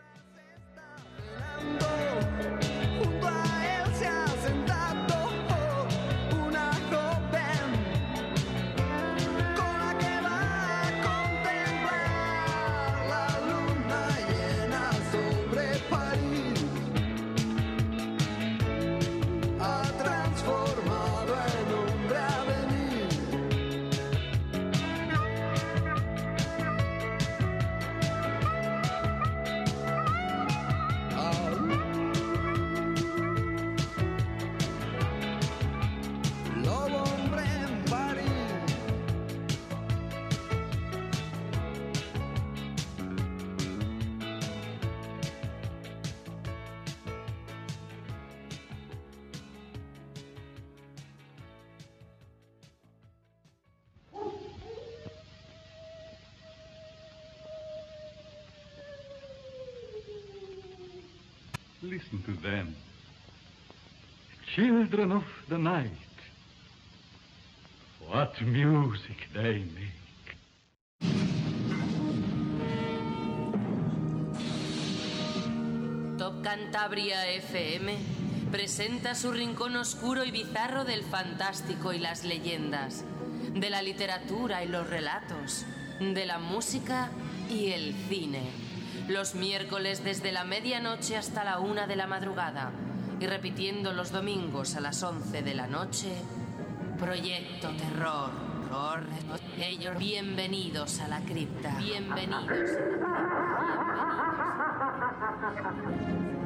Junto a él se ha sentado una joven con la que va a contemplar la luna llena sobre París. Ha transformado en hombre a venir. Lobo hombre en París. Listen to them. Children of the night. What music they make. Cantabria F M presenta su rincón oscuro y bizarro del fantástico y las leyendas, de la literatura y los relatos, de la música y el cine. Los miércoles desde la medianoche hasta la una de la madrugada y repitiendo los domingos a las once de la noche, Proyecto Terror. Terror. Ellos, bienvenidos a la cripta. Bienvenidos a la cripta. Bienvenidos a la cripta.